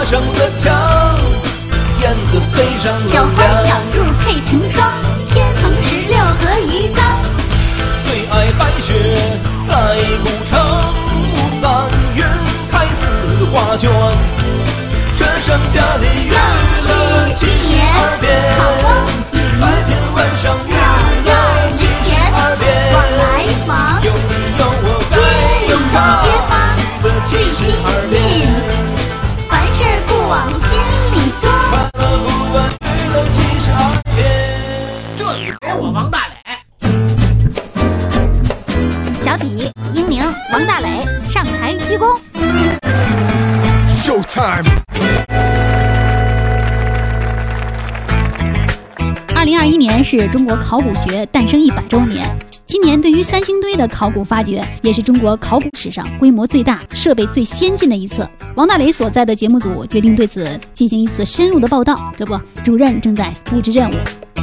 上的墙，燕子飞上了小花小兔配成双，天蓬16和鱼缸。 最爱白雪来古城，3月开4画卷，这剩下的娱乐72变，白天晚上娱乐72变， 往来往， 有你有我在街街坊最亲近，凡事不往心里装。 不管娱乐72变。 这里有我王大磊。 小体、英宁、王大磊上台鞠躬。 Showtime。 2021年是中国考古学诞生100周年。今年对于三星堆的考古发掘，也是中国考古史上规模最大、设备最先进的一次。王大雷所在的节目组决定对此进行一次深入的报道。这不，主任正在布置任务。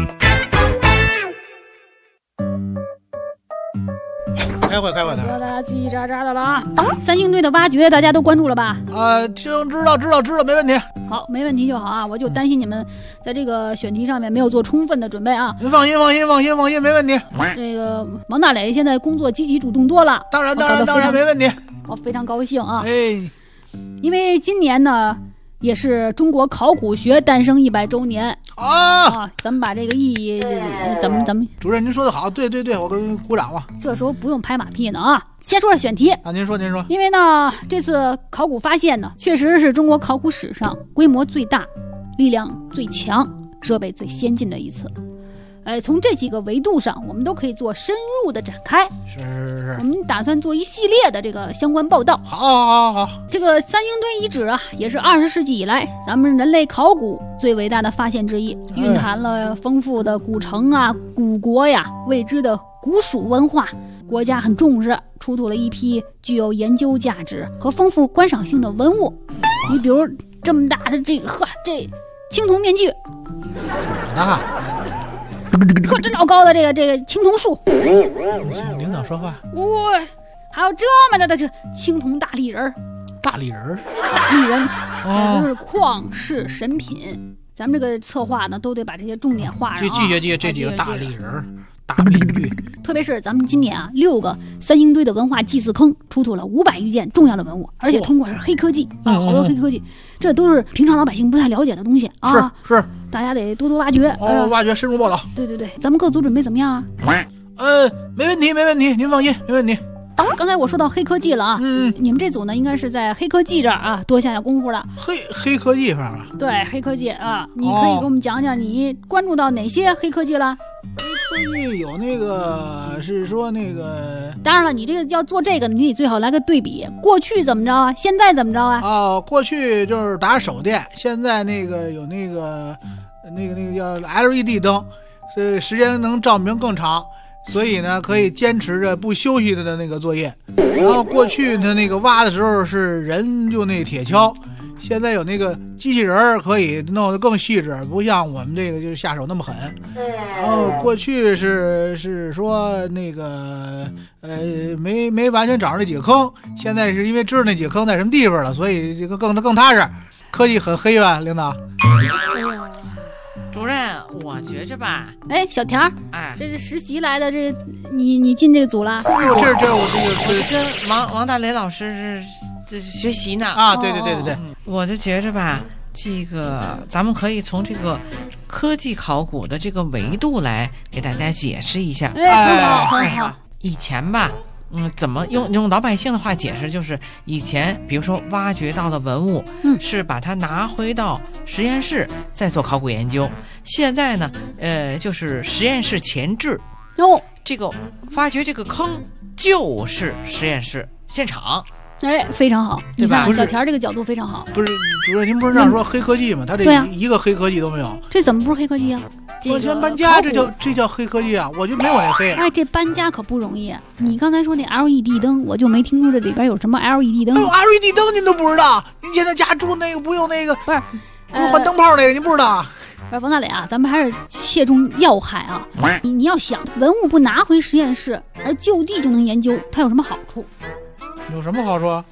开会的。 大家叽叽喳喳的了啊！三星堆的挖掘大家都关注了吧？ 知道，没问题。 好，没问题就好啊！我就担心你们在这个选题上面没有做充分的准备啊！ 您放心，没问题。 这个王大磊现在工作积极主动多了， 当然没问题。 我非常高兴啊！ 因为今年呢也是中国考古学诞生100周年啊！咱们把这个意义，咱们主任您说的好，对，我跟鼓掌吧。 这时候不用拍马屁呢啊！先说说选题啊，您说。 因为呢，这次考古发现呢，确实是中国考古史上规模最大、力量最强、设备最先进的一次。从这几个维度上，我们都可以做深入的展开。 是。 我们打算做一系列的这个相关报道。 好。 这个三星堆遗址啊，也是20世纪以来咱们人类考古最伟大的发现之一，蕴含了丰富的古城啊、古国呀、未知的古蜀文化。国家很重视，出土了一批具有研究价值和丰富观赏性的文物。你比如这么大的这青铜面具啊， 这老高的这个青铜树， 领导说话。 还有这么大的这青铜大立人， 大立人， 这都是旷世神品。咱们这个策划呢，都得把这些重点画上。 记下这几个大立人。大面具， 特别是咱们今年6个三星堆的文化祭祀坑出土了500余件重要的文物，而且通过是黑科技好多黑科技，这都是平常老百姓不太了解的东西啊。 是， 大家得多挖掘， 挖掘深入报道。 对，咱们各组准备怎么样啊？ 没问题，您放心，没问题。 刚才我说到黑科技了啊，你们这组呢应该是在黑科技这儿啊多下功夫了。 黑科技上啊？ 对，黑科技啊，你可以给我们讲讲你关注到哪些黑科技了？ 黑科技有那个是说那个， 当然了，你这个要做这个，你得最好来个对比，过去怎么着啊，现在怎么着啊？ 过去就是打手电，现在那个有那个叫 LED 灯，时间能照明更长。所以呢，可以坚持着不休息的那个作业。然后过去的那个挖的时候是人用那铁锹，现在有那个机器人可以弄得更细致，不像我们这个就是下手那么狠。然后过去是说那个没完全找着那几个坑，现在是因为知道那几个坑在什么地方了，所以这个更踏实。科技很黑吧，领导？ 主任，我觉着吧， 小田，这是实习来的，这你进这个组了？ 这我这个跟王大雷老师这学习呢啊，对， 我就觉着吧，这个咱们可以从这个科技考古的这个维度来给大家解释一下。 很好。 以前吧。怎么用老百姓的话解释，就是以前比如说挖掘到的文物，是把它拿回到实验室再做考古研究。现在呢，就是实验室前置，这个发掘这个坑就是实验室现场。 非常好， 对吧？ 小田这个角度非常好。 不是主任，您不是这样说黑科技吗？他这一个黑科技都没有， 这怎么不是黑科技啊？ 往前搬家，这叫黑科技啊！我就没有那黑。 这搬家可不容易。你刚才说那 LED 灯，我就没听出这里边有什么 LED 灯。 LED 灯您都不知道？您现在家住那个不用那个？不是换灯泡那个，您不知道？ 不是王大磊啊，咱们还是切中要害啊！你要想文物不拿回实验室，而就地就能研究，它有什么好处？ 有什么好处？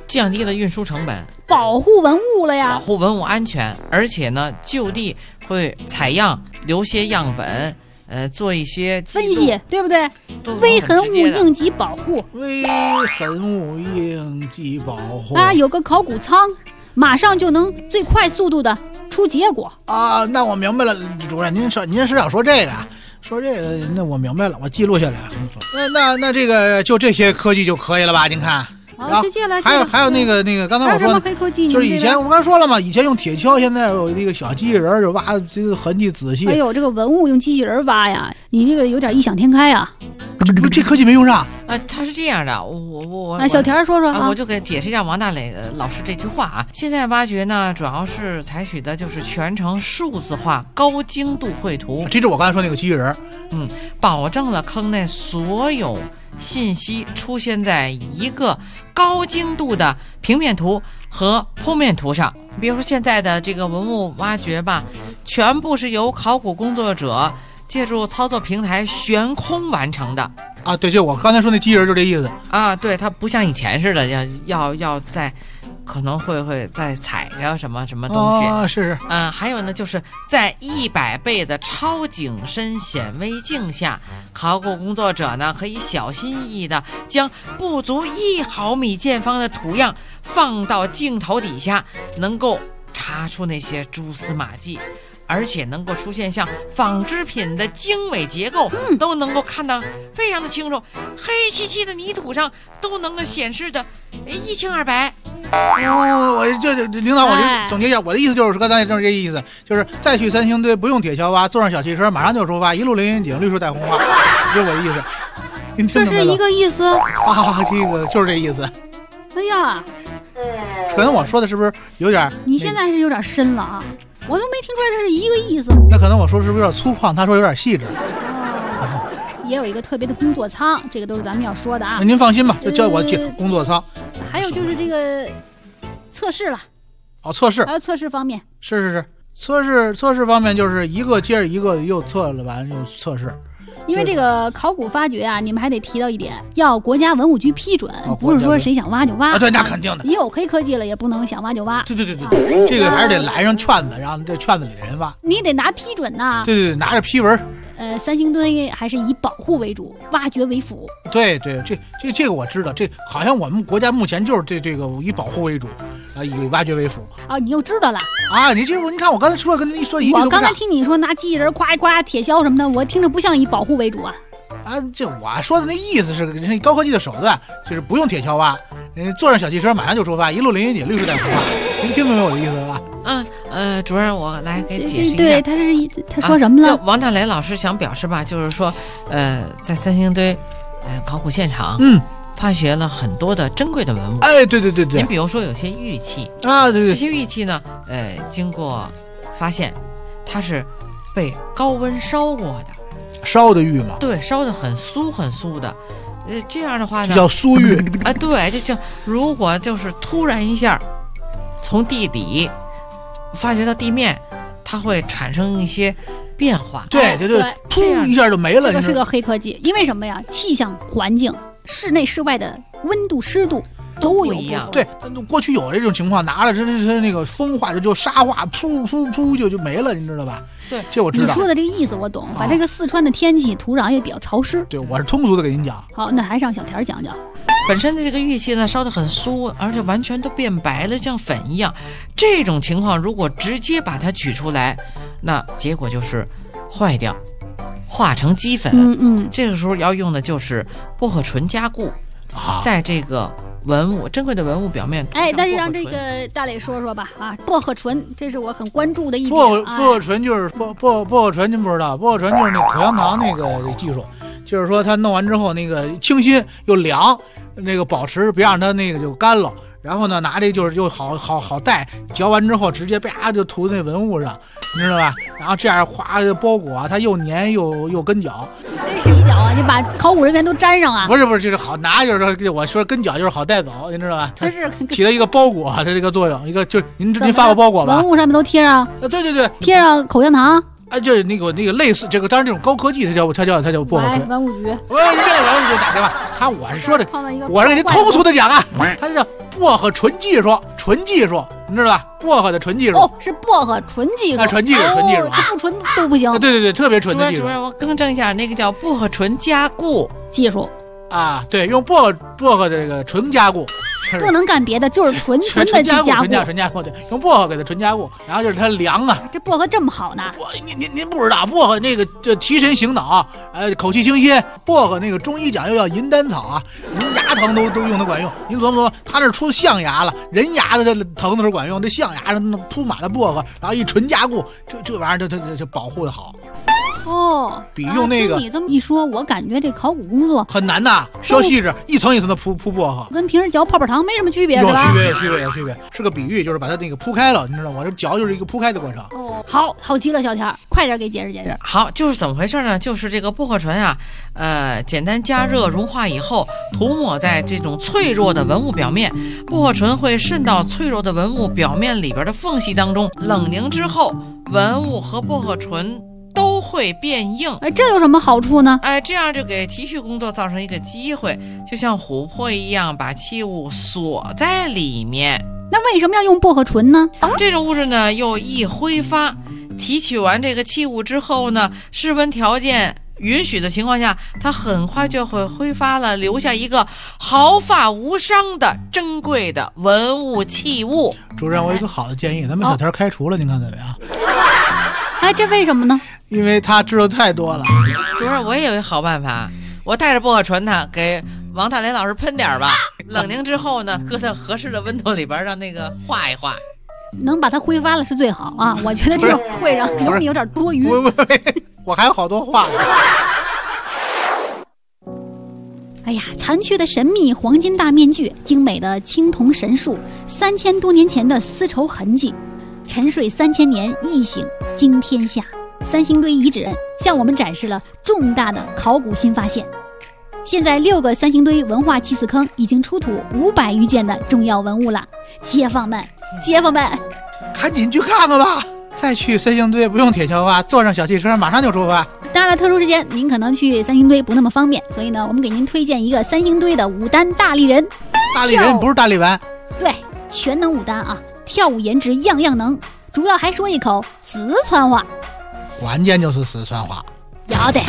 降低了运输成本， 保护文物了保呀。 护文物安全，而且呢，就地会采样，留些样本，做一些记录分析，对不对？ 都是微痕物很直接的应急保护微痕物应急保护啊，有个考古仓，马上就能最快速度的出结果。 啊，那我明白了，主任，您是想说这个啊？说这个，那我明白了，我记录下来。那这个就这些科技就可以了吧？您看。 好，接下来还有那个，刚才我说还有什么黑科技？ 就是以前我刚说了嘛，以前用铁锹，现在有那个小机器人就挖这个痕迹仔细。 哎呦，这个文物用机器人挖呀，你这个有点异想天开啊！ 这科技没用上。 它是这样的，我小田说说啊， 我就给解释一下王大磊老师这句话啊。现在挖掘呢，主要是采取的就是全程数字化、高精度绘图。 这是我刚才说那个机器人， 保证了坑内所有信息出现在一个高精度的平面图和剖面图上。比如说现在的这个文物挖掘吧，全部是由考古工作者借助操作平台悬空完成的啊。对，就我刚才说那机器人就这意思啊。对，它不像以前似的要在可能会再踩着什么东西啊。是还有呢，就是在100倍的超景深显微镜下，考古工作者呢可以小心翼翼的将不足1毫米见方的土样放到镜头底下，能够查出那些蛛丝马迹，而且能够出现像纺织品的经纬结构，都能够看得非常的清楚，黑漆漆的泥土上都能够显示的一清二白。 我这领导，我就总结一下，我的意思就是刚才正是这意思，就是再去三星堆不用铁锹挖，坐上小汽车马上就出发，一路凌云顶，绿树带红花，这是我的意思。您听这是一个意思啊，这个就是这意思。 哎呀， 可能我说的是不是有点？ 你现在是有点深了啊，我都没听出来这是一个意思。 那可能我说是不是有点粗犷？他说有点细致。 也有一个特别的工作舱，这个都是咱们要说的啊。 您放心吧，就叫我进工作舱。 还有就是这个测试了。 哦，测试。 还有测试方面。 是，测试方面就是一个接着一个又测了完又测试。 因为这个考古发掘啊，你们还得提到一点，要国家文物局批准，不是说谁想挖就挖。 啊，对，那肯定的。 也有黑科技了，也不能想挖就挖。 对，这个还是得来上圈子，让这圈子里的人挖。 你得拿批准呐。 对，拿着批文。 三星堆还是以保护为主，挖掘为辅。 对，这个我知道，这好像我们国家目前就是这个以保护为主，以挖掘为辅。 啊，你又知道了啊？你看我刚才说跟您说一句都不我刚才听你说拿机器人夸夸铁锹什么的，我听着不像以保护为主啊。 啊，这我说的那意思是高科技的手段，就是不用铁锹挖，坐上小汽车马上就出发，一路凌云顶，绿树带红花。您听明白我的意思了吧？ 主任，我来给解释一下。 对，他说什么了？ 王大雷老师想表示吧，就是说，在三星堆，考古现场，发掘了很多的珍贵的文物。 哎，对。 您比如说有些玉器啊，对， 这些玉器呢，经过发现，它是被高温烧过的。 烧的玉嘛？ 对，烧的很酥的。这样的话呢， 叫酥玉。 对，就像如果就是突然一下从地底发掘到地面，它会产生一些变化。 对，噗一下就没了。 这个是个黑科技，因为什么呀？气象环境，室内室外的温度湿度都有一样。 对，过去有这种情况，拿了这那个风化就沙化，噗就没了，你知道吧？ 对， 这我知道。 你说的这个意思我懂，反正这个四川的天气土壤也比较潮湿。 对，我是通俗的给您讲。 好，那还让小田讲讲。 本身的这个玉器呢，烧得很酥，而且完全都变白了，像粉一样。这种情况如果直接把它取出来，那结果就是坏掉，化成齑粉。这个时候要用的就是薄荷醇加固，在这个珍贵的文物表面。 但是让这个大磊说说吧啊，薄荷醇，这是我很关注的一点。 薄荷醇就是薄荷醇，您不知道，薄荷醇就是那口香糖那个技术，就是说它弄完之后那个清新又凉，那个保持别让它那个就干了。然后呢，拿这就好带，嚼完之后直接啪就涂在文物上，你知道吧？然后这样哗包裹，它又粘又跟脚。 这是一脚啊！你把考古人员都粘上啊？ 不是，就是好拿，就是说我说跟脚就是好带走，你知道吧？ 它是起了一个包裹的这个作用，一个就您发过包裹吧？ 文物上面都贴上。 对， 贴上口香糖。 就是那个类似这个，当然这种高科技，它叫薄荷醇。 文物局。 我这个文物局打电话，我是说的，我是给您通俗的讲啊，它叫薄荷纯技术，你知道吧？薄荷的纯技术。 哦，是薄荷纯技术。 纯技术，纯技术啊， 不纯都不行。 对，特别纯的技术。 主任，我更正一下，那个叫薄荷醇加固技术啊，对，用薄荷的这个纯加固。 不能干别的，就是纯的去加固， 纯加固，对，用薄荷给它纯加固，然后就是它凉啊。 这薄荷这么好呢？ 您不知道，薄荷那个提神醒脑，口气清新。薄荷那个中医讲又叫银丹草啊，您牙疼都用它管用。您琢磨，它那出象牙了，人牙的这疼的时候管用，这象牙上铺满了薄荷，然后一纯加固，这玩意儿就保护的好。 哦， 比用那个， 你这么一说，我感觉这考古工作很难呐，削细致，一层一层的铺薄荷， 跟平时嚼泡泡糖没什么区别，是吧？ 有区别，是个比喻，就是把它那个铺开了，你知道吗？这嚼就是一个铺开的过程。 哦，好极了，小田，快点给解释解释。 好，就是怎么回事呢？就是这个薄荷醇啊，简单加热融化以后，涂抹在这种脆弱的文物表面，薄荷醇会渗到脆弱的文物表面里边的缝隙当中，冷凝之后，文物和薄荷醇都会变硬。 这有什么好处呢？ 这样就给提取工作造成一个机会，就像琥珀一样把器物锁在里面。 那为什么要用薄荷醇呢？ 这种物质呢又易挥发，提取完这个器物之后呢，室温条件允许的情况下，它很快就会挥发了，留下一个毫发无伤的珍贵的文物器物。 主任，我有一个好的建议，咱们小田开除了，您看怎么样？ 这为什么呢？ 因为他知道太多了。 主任，我也有一个好办法，我带着薄荷醇呢，给王大雷老师喷点吧，冷凝之后呢，搁在合适的温度里边，让那个化一化。 能把它挥发了是最好啊！我觉得这会让你有点多余。 我还有好多话。 哎呀，残缺的神秘黄金大面具，精美的青铜神树，3000多年前的丝绸痕迹，沉睡3000年，异醒惊天下。三星堆遗址人向我们展示了重大的考古新发现。现在6个三星堆文化祭祀坑已经出土500余件的重要文物了。街坊们， 赶紧去看看吧！再去三星堆不用铁锹挖，坐上小汽车马上就出发。 当然了，特殊时间您可能去三星堆不那么方便，所以呢，我们给您推荐一个三星堆的武丹大力人。 大力人不是大力丸？ 对，全能武丹啊，跳舞颜值样样能，主要还说一口四川话。 关键就是四川话。 要得。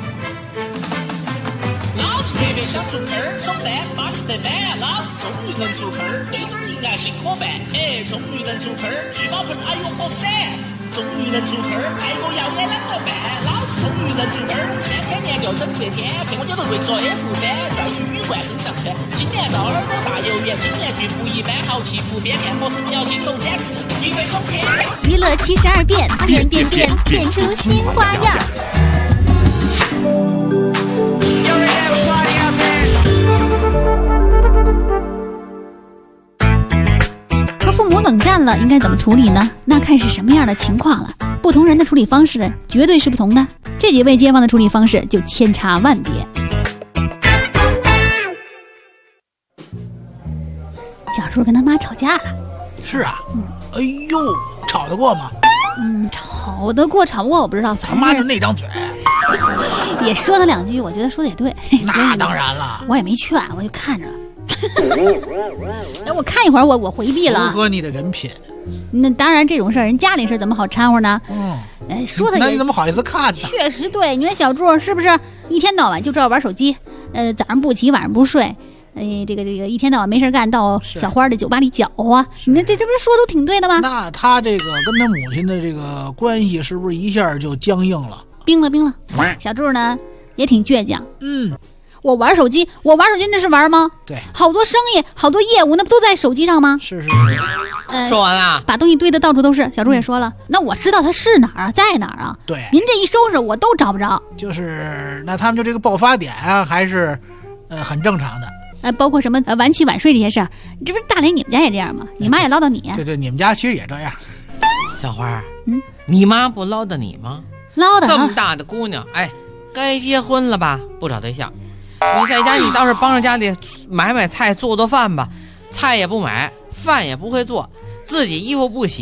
老子特别想做坑儿，爽翻巴适得板，老子终于能做坑儿，对方应该心可办，终于能做坑儿，聚宝盆哎呦好闪，终于能做坑儿，哎我要该啷个办？老子终于能做坑儿，3000年就等这天，看我就能会做 F3，再去羽冠身上穿。今年照耳朵大有缘，今年剧不一般，豪气不变，面膜神鸟金龙展翅，一回冲天。 娱乐72变，变出新花样。 和父母冷战了，应该怎么处理呢？那看是什么样的情况了。不同人的处理方式绝对是不同的。这几位街坊的处理方式就千差万别。小叔跟他妈吵架了。 是啊，哎呦，吵得过吗？ 吵得过吵不过我不知道，反正他妈就那张嘴， 也说他2句，我觉得说的也对。 那当然了， 我也没劝，我就看着。我看一会儿，我回避了。 符合你的人品。 那当然，这种事儿人家里事怎么好掺和呢？说他也， 那你怎么好意思看呢？ 确实对，你说小柱是不是一天到晚就知道玩手机？早上不起，晚上不睡。这个一天到晚没事干，到小花的酒吧里搅和。你看这不是说都挺对的吗？ 那他这个跟他母亲的这个关系是不是一下就僵硬了？ 冰了。小柱呢也挺倔强。我玩手机那是玩吗？ 对， 好多生意好多业务那不都在手机上吗？ 是。 说完了， 把东西堆得到处都是。小柱也说了，那我知道它是哪儿啊，在哪儿啊？ 对， 您这一收拾我都找不着。 就是那他们就这个爆发点啊，还是很正常的。 包括什么晚起晚睡这些事儿，这不是大雷你们家也这样吗？你妈也唠叨你。 对，你们家其实也这样。 小花，你妈不唠叨你吗？ 唠叨。 这么大的姑娘，该结婚了吧？不找对象。你在家你倒是帮着家里买菜做饭吧，菜也不买，饭也不会做，自己衣服不洗，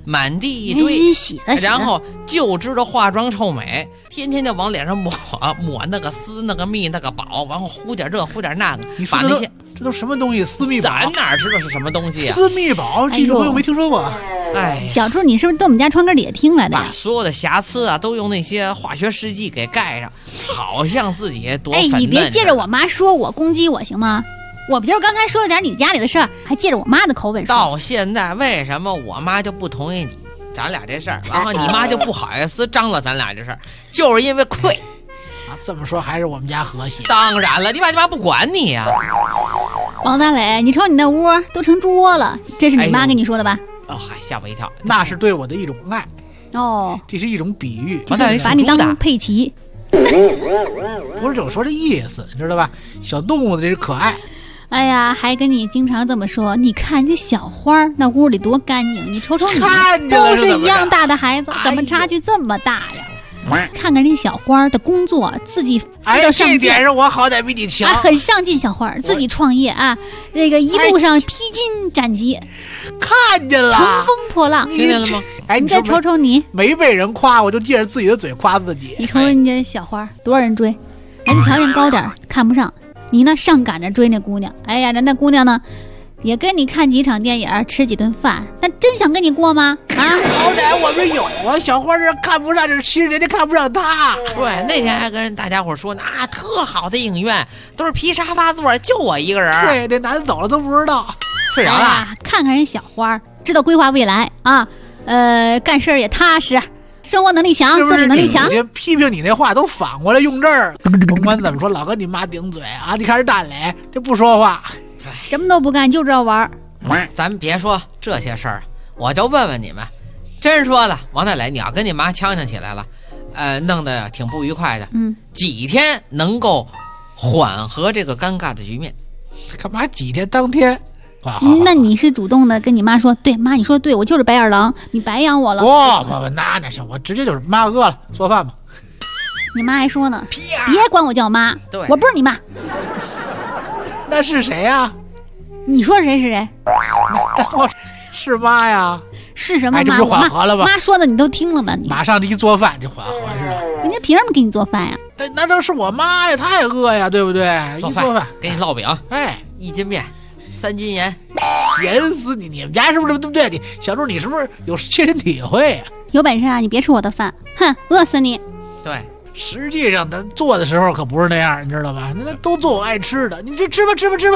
满地一堆， 洗的， 然后就知道化妆臭美，天天就往脸上抹那个丝、那个蜜、那个宝，然后糊点这糊点那个，把那些这都什么东西？私密宝？ 咱哪知道是什么东西啊？ 私密宝这种东西我没听说过。 哎， 小猪，你是不是到我们家窗根底下听来的呀？ 把所有的瑕疵啊，都用那些化学试剂给盖上，好像自己多粉嫩。 你别借着我妈说我攻击我行吗？我不就是刚才说了点你家里的事儿，还借着我妈的口吻说。 到现在为什么我妈就不同意咱俩这事儿，然后你妈就不好意思张罗咱俩这事儿，就是因为愧。 这么说还是我们家和谐。 当然了，你爸你妈不管你呀。 王大伟，你瞅你那屋都成桌了，这是你妈跟你说的吧？ 嗨，吓我一跳。 那是对我的一种爱。 哦， 这是一种比喻， 就是把你当佩奇。 不是我说这意思，你知道吧？小动物的这是可爱。 哎呀，还跟你经常这么说。你看这小花那屋里多干净，你瞅瞅你，都是一样大的孩子，怎么差距这么大呀？看看这小花的工作，自己知道上进。 这点上我好歹比你强。 很上进，小花自己创业啊，那个一路上披荆斩棘， 看见了， 乘风破浪， 听见了吗？ 你再瞅瞅你， 没被人夸，我就借着自己的嘴夸自己。 你瞅瞅你这小花，多少人追，人条件高点看不上，你呢上赶着追那姑娘。哎呀，人那姑娘呢？也跟你看几场电影，吃几顿饭，但真想跟你过吗？啊， 好歹我们有啊，小花这看不上，这其实人家看不上他。 对，那天还跟大家伙说呢，特好的影院，都是皮沙发座，就我一个人。 对，这男的走了都不知道， 睡着了。 看看人小花，知道规划未来啊，干事也踏实，生活能力强，自理能力强。 批评你那话都反过来用这儿，甭管怎么说，老跟你妈顶嘴啊，你看人大磊就不说话。 什么都不干，就知道玩。 咱别说这些事儿，我就问问你们，真说的，王大磊，你要跟你妈呛起来了，弄得挺不愉快的，几天能够缓和这个尴尬的局面？ 干嘛几天当天？ 那你是主动的跟你妈说，对妈，你说对，我就是白眼狼，你白养我了。 不，那行，我直接就是妈饿了，做饭吧。 你妈还说呢，别管我叫妈，我不是你妈。 那是谁呀？ 你说谁是谁？ 是妈呀？ 是什么妈？ 这不是缓和了吗？ 妈说的你都听了吗？你马上就一做饭就缓和是吧？ 人家凭什么给你做饭呀？ 那都是我妈呀，她也饿呀，对不对？ 做饭给你烙饼，1斤面，3斤盐， 盐死你！你们家是不是对不对？你小猪，你是不是有切身体会呀？ 有本事啊，你别吃我的饭，哼，饿死你！ 对。 实际上他做的时候可不是那样，你知道吧？那都做我爱吃的，你这吃吧。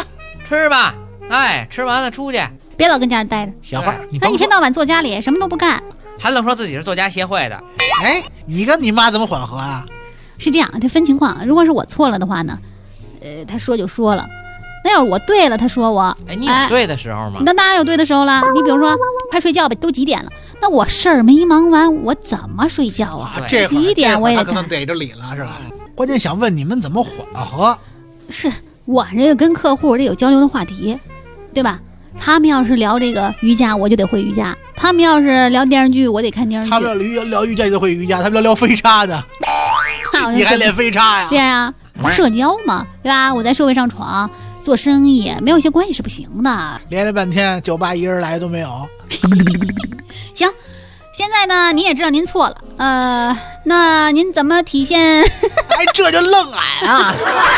吃完了出去， 别老跟家里待着。 小花，你一天到晚坐家里什么都不干， 还愣说自己是作家协会的。 你跟你妈怎么缓和啊？ 是这样，这分情况。如果是我错了的话呢，他说就说了。那要是我对了，他说我， 你有对的时候吗？ 那当然有对的时候了。你比如说，快睡觉吧，都几点了？那我事儿没忙完，我怎么睡觉啊？ 这几点我也可能逮着理了，是吧？关键想问你们怎么缓和？ 是我这个跟客户这有交流的话题，对吧？他们要是聊这个瑜伽，我就得会瑜伽；他们要是聊电视剧，我得看电视剧。 他们聊瑜伽就得会瑜伽，他们聊飞叉的，你还练飞叉呀？ 对呀，社交嘛，对吧？我在社会上闯。做生意没有一些关系是不行的， 连了半天酒吧一人来都没有。 行，现在呢您也知道您错了，那您怎么体现？ 这就愣俺啊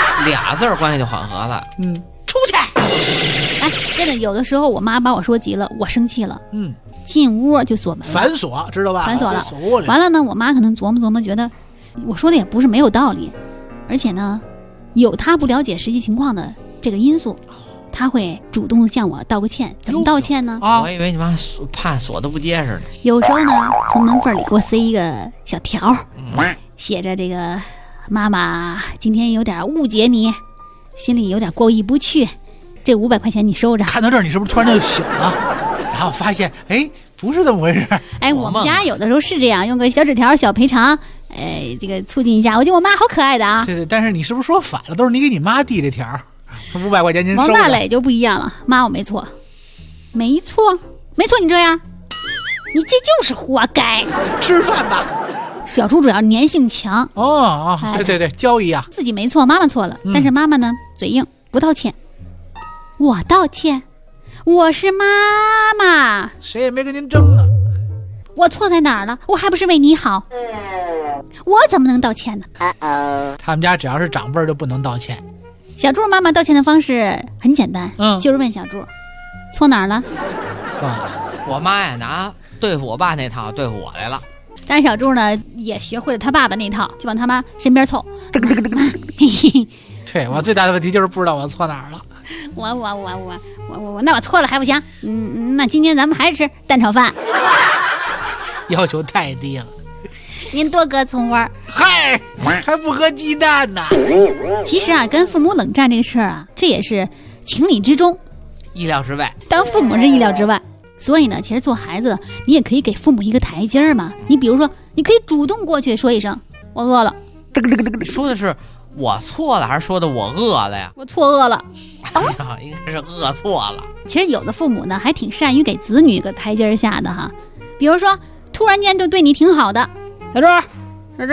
，2字关系就缓和了。 出去。真的有的时候我妈把我说急了，我生气了，进屋就锁门了， 反锁知道吧？ 反锁了。完了呢，我妈可能琢磨琢磨，觉得我说的也不是没有道理，而且呢，有她不了解实际情况的。这个因素，他会主动向我道个歉。怎么道歉呢？ 我以为你妈怕锁的不结实呢。 有时候呢，从门缝里给我塞一个小条，写着这个妈妈今天有点误解你，心里有点过意不去，这500块钱你收着。 看到这儿，你是不是突然就醒了？然后发现，不是这么回事。 我们家有的时候是这样，用个小纸条、小赔偿，这个促进一下。我觉得我妈好可爱的啊。 对，但是你是不是说反了？都是你给你妈递的条。500块钱您收。 王大磊就不一样了，妈我没错，没错，你这样，你这就是活该。 吃饭吧。 小猪主要粘性强。 对，交易啊。 自己没错，妈妈错了，但是妈妈呢嘴硬不道歉。我道歉，我是妈妈， 谁也没跟您争啊。 我错在哪儿了？我还不是为你好，我怎么能道歉呢？ 他们家只要是长辈就不能道歉。 小猪妈妈道歉的方式很简单，就是问小猪错哪儿了？ 错了， 我妈呀拿对付我爸那套对付我来了。 但是小猪呢也学会了他爸爸那套，就往他妈身边凑。 对，我最大的问题就是不知道我错哪儿了。 那我错了还不行？那今天咱们还是吃蛋炒饭。 要求太低了。 您多搁葱花。 嗨，还不搁鸡蛋呢。 其实啊，跟父母冷战这个事儿啊，这也是情理之中， 意料之外。 当父母是意料之外，所以呢，其实做孩子，你也可以给父母一个台阶儿嘛。你比如说，你可以主动过去说一声“我饿了”。 说的是我错了，还是说的我饿了呀？ 我错饿了。 哎呀，应该是饿错了。 其实有的父母呢，还挺善于给子女一个台阶下的哈。比如说，突然间就对你挺好的，小猪，这，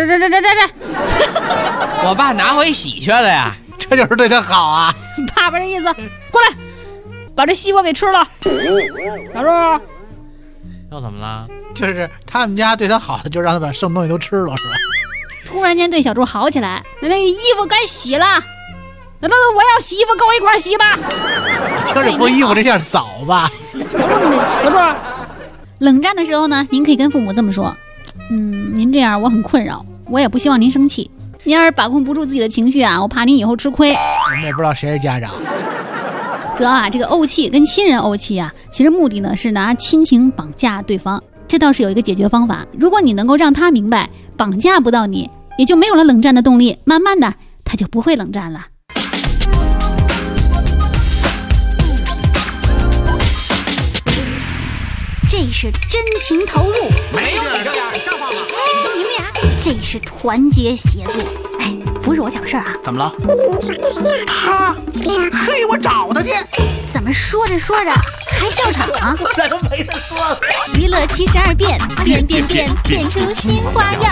我爸拿回喜去了呀， 这就是对他好啊。 爸爸这意思，过来，把这西瓜给吃了。小猪， 又怎么了？ 就是他们家对他好的，就让他把剩东西都吃了，是吧？ 突然间对小猪好起来，那衣服该洗了。那我要洗衣服，跟我一块儿洗吧。 我听着不衣服这样早吧？ 小猪，冷战的时候呢，您可以跟父母这么说：您这样我很困扰，我也不希望您生气。您要是把控不住自己的情绪啊，我怕您以后吃亏。 我们也不知道谁是家长。 主要啊，这个怄气跟亲人怄气啊，其实目的呢是拿亲情绑架对方。这倒是有一个解决方法，如果你能够让他明白绑架不到你，也就没有了冷战的动力，慢慢的他就不会冷战了。这是真情投入， 没有你这样像话吗？ 你们俩这是团结协作。哎，不是我挑事儿啊。 怎么了？他，嘿，我找他去。 怎么说着说着还笑场啊？ 那都没得说了。 娱乐72变，变出新花样。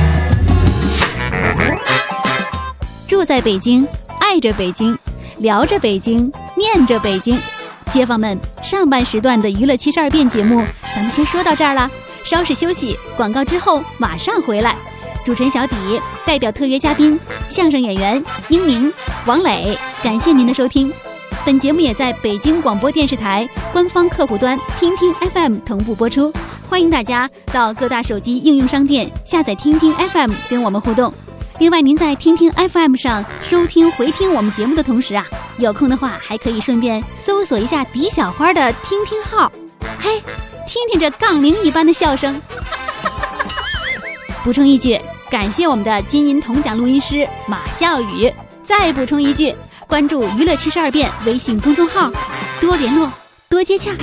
住在北京，爱着北京，聊着北京，念着北京。街坊们，上半时段的娱乐72变节目咱们先说到这儿了，稍事休息，广告之后马上回来。主持人小迪代表特约嘉宾相声演员英明、王磊，感谢您的收听。本节目也在北京广播电视台官方客户端听听 FM 同步播出，欢迎大家到各大手机应用商店下载听听 FM 跟我们互动。另外，您在听听 FM 上收听回听我们节目的同时啊，有空的话还可以顺便搜索一下迪小花的听听号，嘿，听听这杠铃一般的笑声。补充一句，感谢我们的金银铜奖录音师马笑宇。再补充一句，关注娱乐72变微信公众号，多联络，多接洽。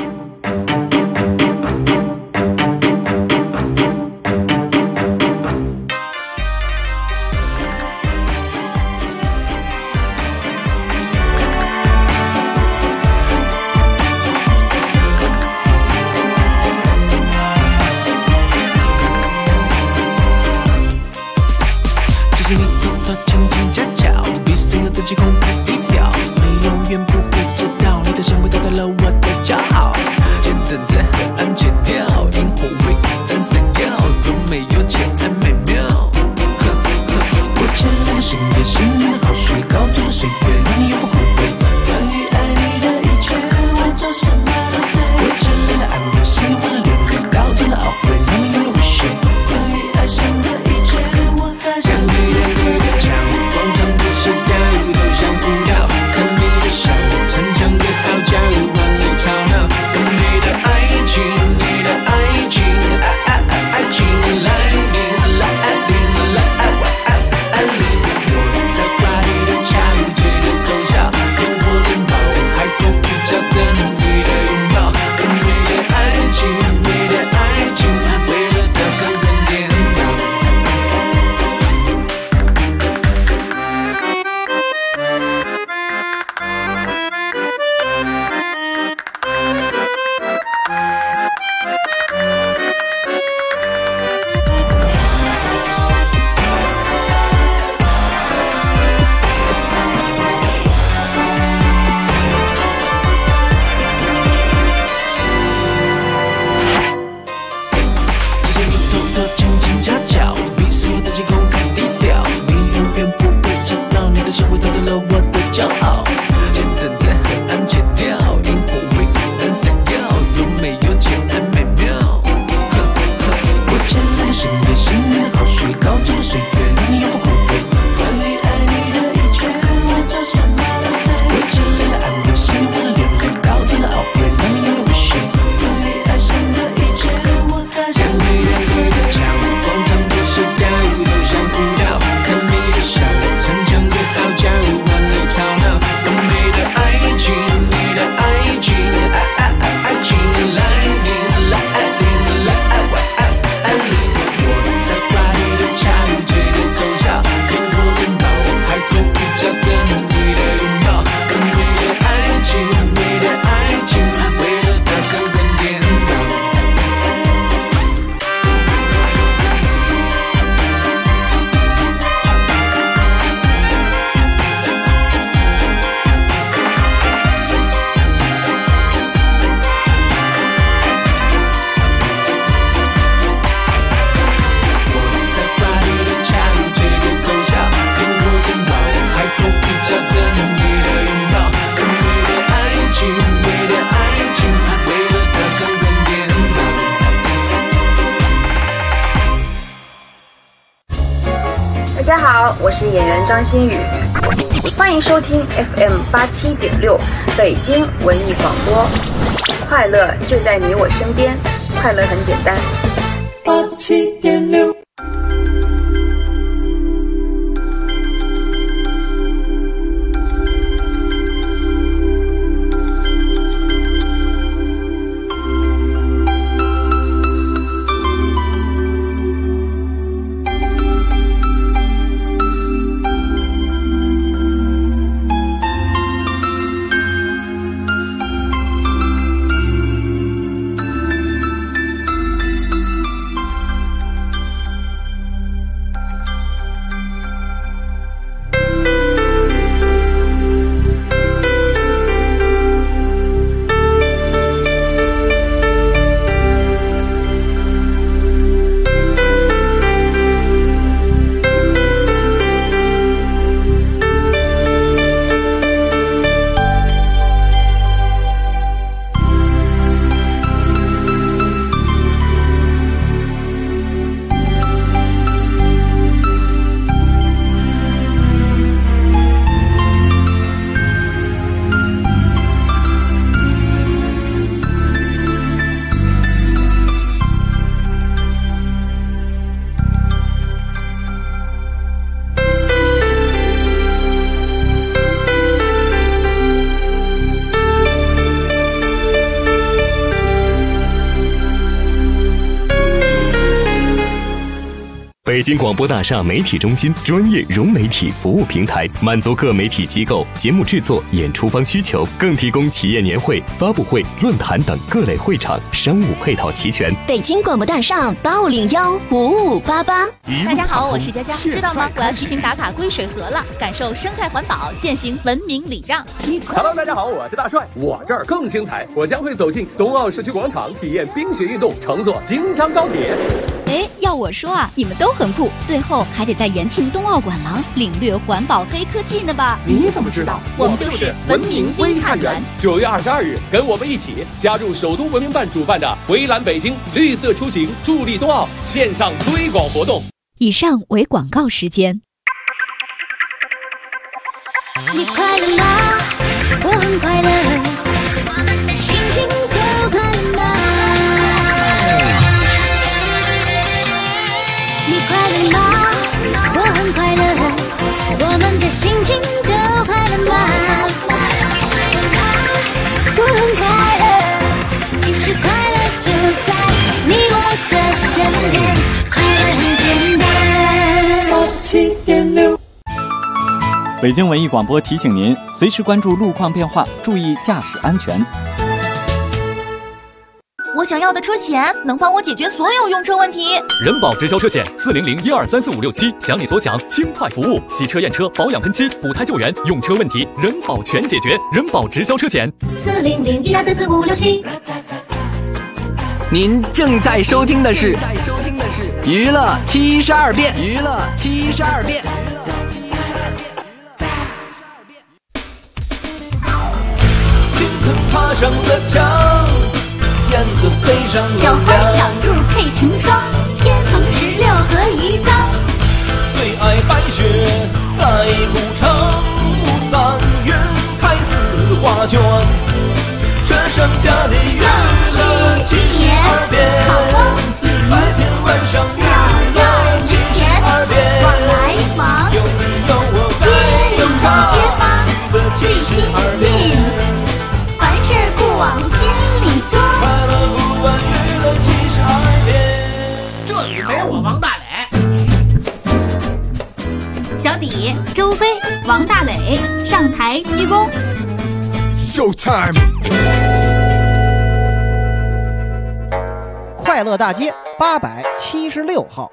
是你偷偷轻轻悄悄，比所有的疾控更低调。你永远不会知道，你的行为得到了我的骄傲。简单在河岸切掉，萤火为单色调，都没有钱还美妙。我牵来心的心灵的好水，高中的岁月让你永不后悔。关于爱你的一切，我做什么都对。我牵来的安慰，喜欢的恋人，高中的懊悔，让你永远无限。关于爱上的一切，我还想你。来年来好，我是演员张馨予，欢迎收听 FM87.6 北京文艺广播，快乐就在你我身边，快乐很简单。 87.6 北京广播大厦媒体中心专业融媒体服务平台，满足各媒体机构节目制作、演出方需求，更提供企业年会、发布会、论坛等各类会场，商务配套齐全。 北京广播大厦8515588。 大家好，我是佳佳，知道吗？我要提醒打卡归水河了，感受生态环保，践行文明礼让。 Hello， 大家好，我是大帅，我这儿更精彩，我将会走进冬奥社区广场，体验冰雪运动，乘坐京张高铁。 要我说啊，你们都很酷，最后还得在延庆冬奥馆廊领略环保黑科技呢吧？ 你怎么知道？ 我们就是文明微探员。 9月22日，跟我们一起加入首都文明办主办的围栏北京绿色出行助力冬奥线上推广活动。 以上为广告时间。 你快乐吗？我很快乐，心情都快乐吗？你快乐吗？我很快乐，我们的心情都快乐吗？我很快乐，其实快乐就在你我的身边，快乐很简单。87.6 北京文艺广播提醒您，随时关注路况变化，注意驾驶安全。 我想要的车险能帮我解决所有用车问题。 人保直销车险40012345667，想你所想，轻快服务，洗车验车、保养喷漆、补胎救援，用车问题人保全解决。人保直销车险 40012345667。 您正在收听的是娱乐72变，娱乐72变。 青藤爬上了墙，燕子飞上了小花小兔配成双，天堂16和鱼缸。 最爱白雪，爱古城，3月开4画卷。这剩下的娱乐72变，白天晚上娱乐72变。 往来往， 有你有我街里街坊最亲近，凡事不往心里装。 快乐不完娱乐72变。 这里没我王大磊。小底、周飞、王大磊上台鞠躬。 Showtime。 快乐大街876号，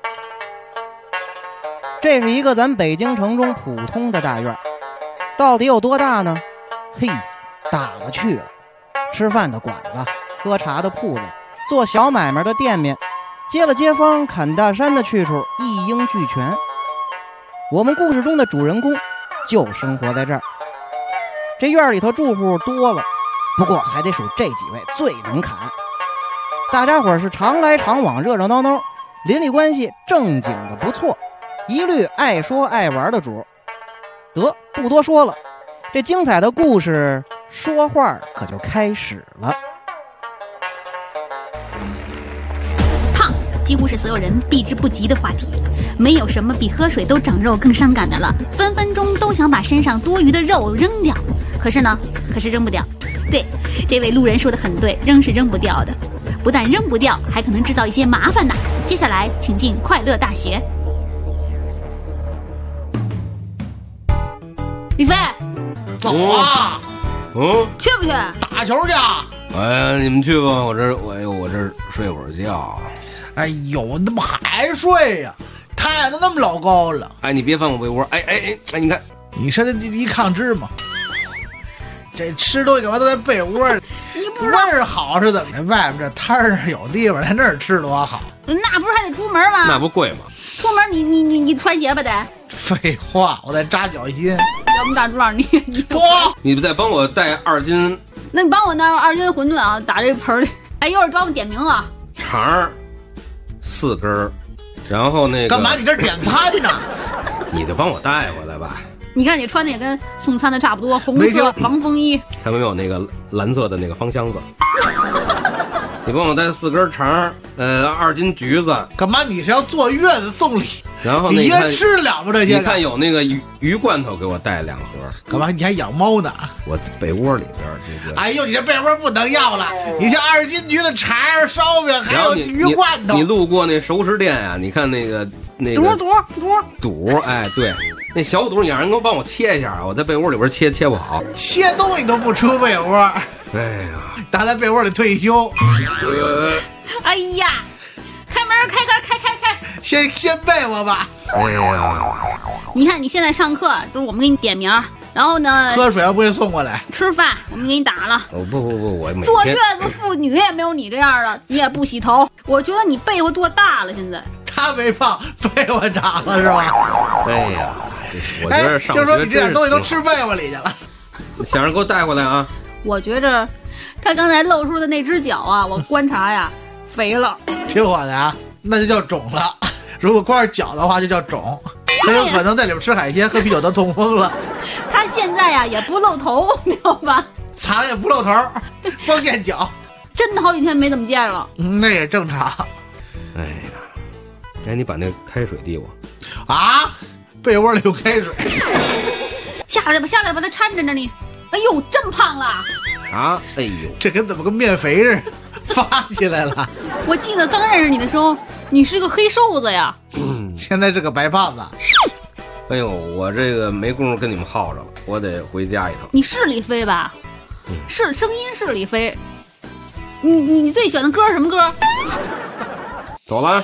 这是一个咱北京城中普通的大院，到底有多大呢？嘿，大了去了。吃饭的馆子，喝茶的铺子，做小买卖的店面，接了街坊砍大山的去处一应俱全。我们故事中的主人公就生活在这儿。这院里头住户多了，不过还得数这几位最能砍。大家伙是常来常往，热热闹闹，邻里关系正经的不错。 一律爱说爱玩的主。得，不多说了，这精彩的故事说话可就开始了。 胖几乎是所有人避之不及的话题，没有什么比喝水都长肉更伤感的了，分分钟都想把身上多余的肉扔掉。可是扔不掉。对，这位路人说的很对，扔是扔不掉的，不但扔不掉，还可能制造一些麻烦呢。接下来请进快乐大学。李飞， 走啊！ 去不去打球去？ 哎呀，你们去吧，我这睡会儿觉。 哎呦，那么还睡呀？太阳都那么老高了。 哎，你别翻我被窝。哎，你看， 你说这一抗支吗？这吃东西干嘛都在被窝里？ 你不知道味儿好是怎么的？外面这摊儿上有地方，在那儿吃多好。 那不是还得出门吗？ 那不贵吗？ 出门你穿鞋吧得。 废话，我在扎脚心。 要不大猪你不， 你再帮我带2斤。 那你帮我那2斤馄饨啊，打这盆里。哎，一会儿帮我点名啊。 肠4根，然后那个干嘛？你这点餐呢？ 你就帮我带回来吧。 你看你穿的也跟送餐的差不多，红色防风衣。 还没有那个蓝色的那个方箱子。你帮我带4根肠，2斤橘子。 干嘛？你是要坐月子送礼？ 然后你一人吃了不这些？ 你看有那个鱼罐头，给我带2盒。 干嘛？你还养猫呢？ 我被窝里边这个。 哎呦，你这被窝不能要了！你像2斤橘子肠、烧饼，还有鱼罐头。 你路过那熟食店啊，你看那个肚，哎，对，那小肚，你让人给我帮我切一下啊！我在被窝里边切不好， 切东西都不出被窝。 哎呀， 咱在被窝里退休。 哎呀，开门，开！ 先背我吧。 哎呀， 你看你现在上课都是我们给你点名，然后呢， 喝水要不会送过来， 吃饭我们给你打了。 不，我每天坐月子妇女也没有你这样的，你也不洗头。我觉得你被窝多大了？现在他没胖，被窝长了是吧？ 哎呀，我觉得上学就是说你这点东西都吃被窝里去了。 想着给我带回来啊！ 我觉着他刚才露出的那只脚啊，我观察呀，肥了。 听我的啊，那就叫肿了。如果光是脚的话，就叫肿。很有可能在里面吃海鲜、喝啤酒都痛风了。 他现在呀也不露头，明白吧？ 藏也不露头，光见脚。 真的好几天没怎么见了。 那也正常。 哎呀，哎，你把那开水递我。 啊？被窝里有开水。 下来吧，他搀着呢你。哎呦，真胖了。 啊？哎呦， 这怎么跟面肥似的，发起来了。 我记得刚认识你的时候，你是个黑瘦子呀。 现在是个白胖子。 哎呦，我这个没工夫跟你们耗着了，我得回家一趟。 你是李飞吧？是，声音是李飞。你最喜欢的歌是什么歌？ 走了。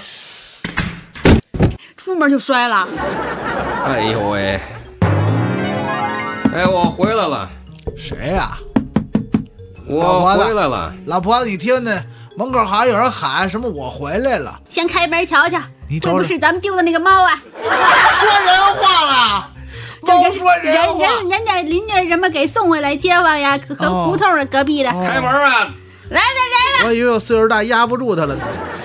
出门就摔了。 哎呦喂！哎，我回来了。 谁呀？ 我回来了。 老婆子，你听听，门口好像有人喊什么“我回来了”。 先开门瞧瞧，会不是咱们丢的那个猫啊？ 说人话了，猫说人话。 人家邻居什么给送回来街坊呀，和胡同的隔壁的。 开门啊！ 来了。 我以为我岁数大压不住他了呢。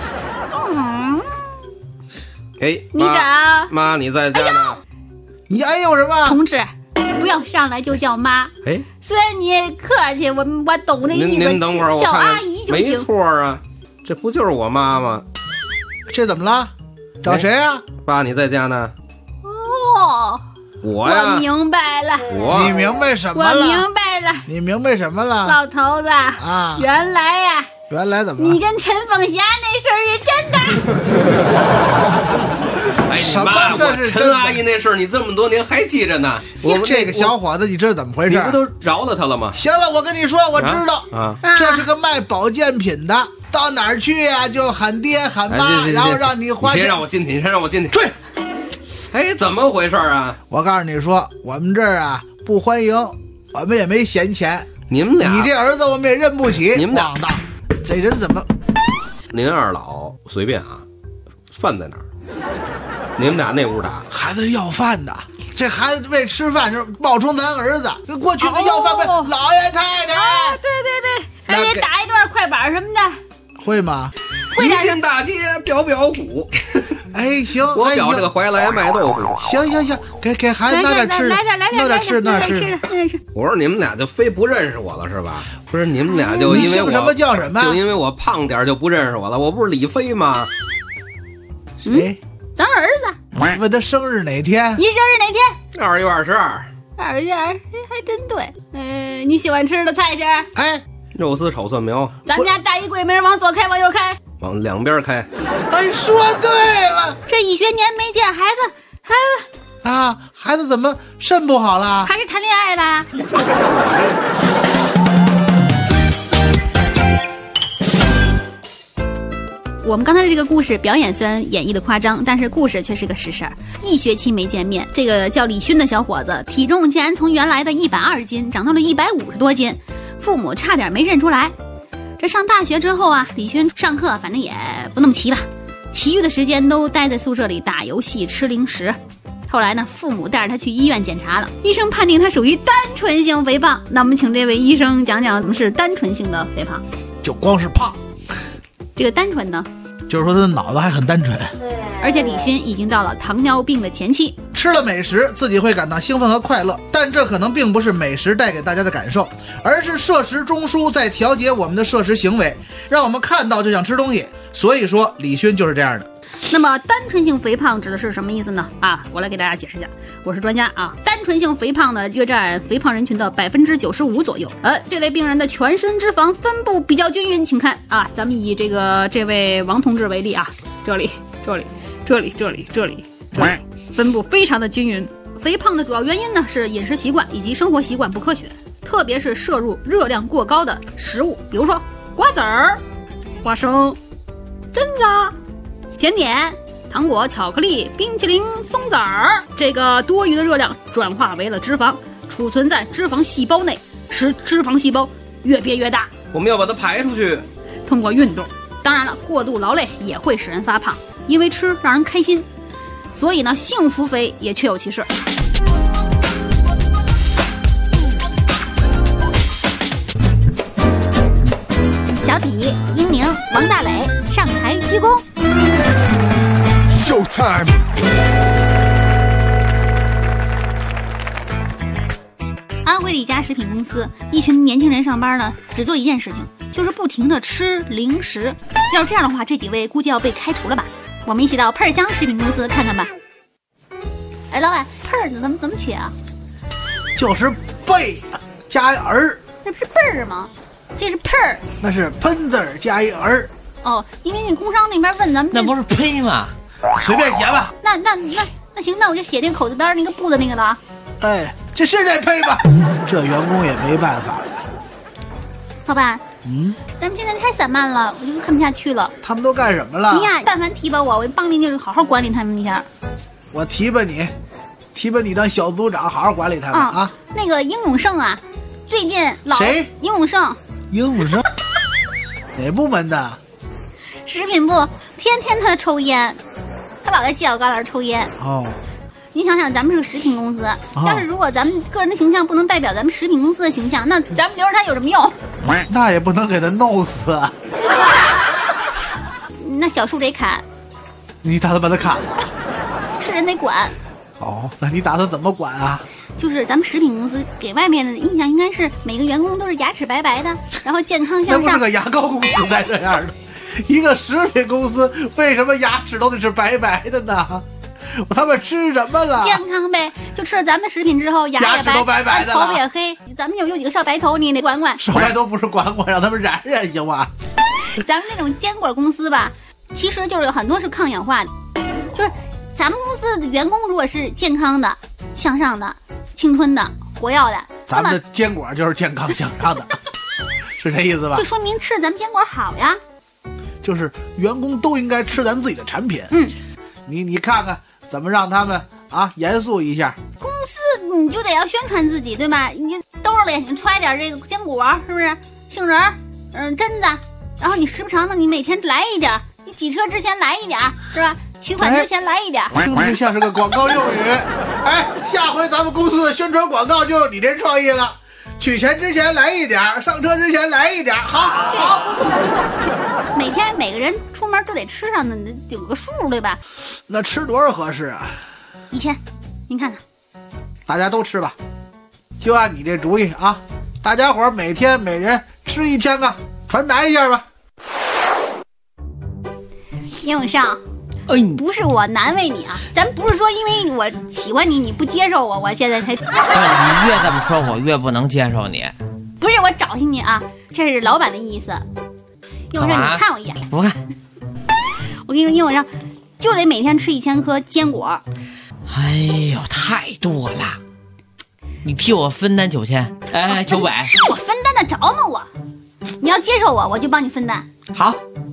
哎， 你找妈，你在家呢？ 你哎呦什么？ 同志，不要上来就叫妈。 哎， 虽然你客气，我懂那意思。 您等会儿，我叫阿姨就行。 没错啊，这不就是我妈吗？ 这怎么了？找谁呀？ 爸，你在家呢？ 哦， 我呀， 我明白了。 你明白什么了？ 我明白了。 你明白什么了？ 老头子啊，原来呀。 原来怎么了？ 你跟陈凤霞那事儿是真的。 哎，什么事是陈阿姨那事儿？你这么多年还记着呢？ 这个小伙子，你知道怎么回事？ 你不都饶了他了吗？ 行了，我跟你说，我知道这是个卖保健品的，到哪儿去呀就喊爹喊妈，然后让你花钱。 你先让我进去， 追！ 哎，怎么回事啊？ 我告诉你说，我们这儿啊不欢迎，我们也没闲钱。 你们俩， 你这儿子我们也认不起。 你们俩的。这人怎么？ 您二老随便啊，饭在哪儿？你们俩那屋打。 孩子是要饭的，这孩子为吃饭就是冒充咱儿子。过去那要饭被老爷太太。 对，还得打一段快板什么的。 会吗？ 一进大街表鼓。 哎，行， 我表这个怀来卖豆腐。 行，给孩子拿点吃的，弄点吃的。 我说你们俩就非不认识我了是吧？不是你们俩就因为我什么叫什么？ 就因为我胖点就不认识我了？我不是李飞吗？ 谁？ 咱儿子。 问他生日哪天？ 你生日哪天 ？2月22。 2月20，还真对。你喜欢吃的菜是？ 哎， 肉丝炒蒜苗。 咱家大衣柜门往左开，往右开。 往两边开。 哎，说对了。 这1学年没见孩子啊，孩子怎么肾不好了？ 还是谈恋爱啦？我们刚才的这个故事表演虽然演绎的夸张，但是故事却是个实事儿。1学期没见面，这个叫李勋的小伙子体重竟然从原来的120斤长到了150多斤，父母差点没认出来。这上大学之后啊，李勋上课反正也不那么齐吧，其余的时间都待在宿舍里打游戏吃零食。后来呢，父母带着他去医院检查了，医生判定他属于单纯性肥胖。那我们请这位医生讲讲什么是单纯性的肥胖。 就光是胖。 这个单纯呢， 就是说他的脑子还很单纯， 而且李勋已经到了糖尿病的前期。 吃了美食自己会感到兴奋和快乐，但这可能并不是美食带给大家的感受，而是摄食中枢在调节我们的摄食行为，让我们看到就想吃东西。所以说李勋就是这样的。 那么单纯性肥胖指的是什么意思呢？我来给大家解释一下，我是专家啊。单纯性肥胖呢，约占肥胖人群的95%左右。这类病人的全身脂肪分布比较均匀，请看啊，咱们以这位王同志为例啊，这里，分布非常的均匀。肥胖的主要原因呢是饮食习惯以及生活习惯不科学，特别是摄入热量过高的食物，比如说瓜子儿、花生、榛子、甜点、糖果、巧克力、冰淇淋、松子儿，这个多余的热量转化为了脂肪，储存在脂肪细胞内，使脂肪细胞越变越大。 我们要把它排出去。 通过运动，当然了，过度劳累也会使人发胖，因为吃让人开心，所以呢，幸福肥也确有其事。小体、英宁、王大磊上台鞠躬。 Showtime！ 安徽的一家食品公司，一群年轻人上班呢，只做一件事情，就是不停地吃零食。要是这样的话，这几位估计要被开除了吧？我们一起到佩尔香食品公司看看吧。哎，老板，佩尔怎么写啊？ 就是贝加儿， 那不是贝儿吗？这是佩儿， 那是喷字加一儿。 哦，因为那工商那边问咱们， 那不是呸吗？ 随便写吧。 那行，那我就写那个口字边那个布的那个了。 哎，这是这呸吧？这员工也没办法了。 老板，咱们现在太散漫了，我就看不下去了。 他们都干什么了？ 你呀，但凡提拔我帮您就是好好管理他们一下。 我提拔你当小组长，好好管理他们啊。 那个殷永胜啊，最近谁？ 殷永胜。 殷永胜哪部门的？ 食品部，天天他抽烟，他老在犄角旮旯抽烟。 哦， 你想想，咱们是个食品公司，要是如果咱们个人的形象不能代表咱们食品公司的形象，那咱们留着他有什么用？ 那也不能给他弄死。 那小树得砍。 你打算把他砍了？ 是人得管。 哦，那你打算怎么管啊？ 就是咱们食品公司给外面的印象应该是每个员工都是牙齿白白的，然后健康向上。 那不是个牙膏公司才这样的，一个食品公司为什么牙齿都得是白白的呢？他们吃什么了？ 健康呗，就吃了咱们的食品之后，牙也齿都白白的， 头也黑。咱们有几个少白头，你得管管。 少白头不是管管，让他们染行吗？ 咱们那种坚果公司吧，其实就是有很多是抗氧化的，就是咱们公司的员工如果是健康的、向上的、青春的、活跃的， 咱们的坚果就是健康向上的，是这意思吧？ 就说明吃咱们坚果好呀。 就是员工都应该吃咱自己的产品。你看看怎么让他们严肃一下。 公司你就得要宣传自己，对吧？你兜里你揣点这个坚果，是不是？杏仁榛子，然后你时不常的你每天来一点，你挤车之前来一点，是吧？取款之前来一点， 听着像是个广告用语。哎，下回咱们公司的宣传广告就你这创意了，取钱之前来一点，上车之前来一点，好，不错。 每天每个人出门都得吃上的有个数，对吧？ 那吃多少合适啊 ？1000，您看看。 大家都吃吧，就按你这主意啊！大家伙每天每人吃1000个，传达一下吧。 应上，不是我难为你啊，咱不是说因为我喜欢你，你不接受我，我现在才。 你越这么说，我越不能接受你。 不是我找寻你啊，这是老板的意思。应上，你看我一眼。 不看。 我跟你说，应上就得每天吃1000颗坚果。 哎呦，太多了！你替我分担900， 我分担得着吗？我，你要接受我，我就帮你分担。 好。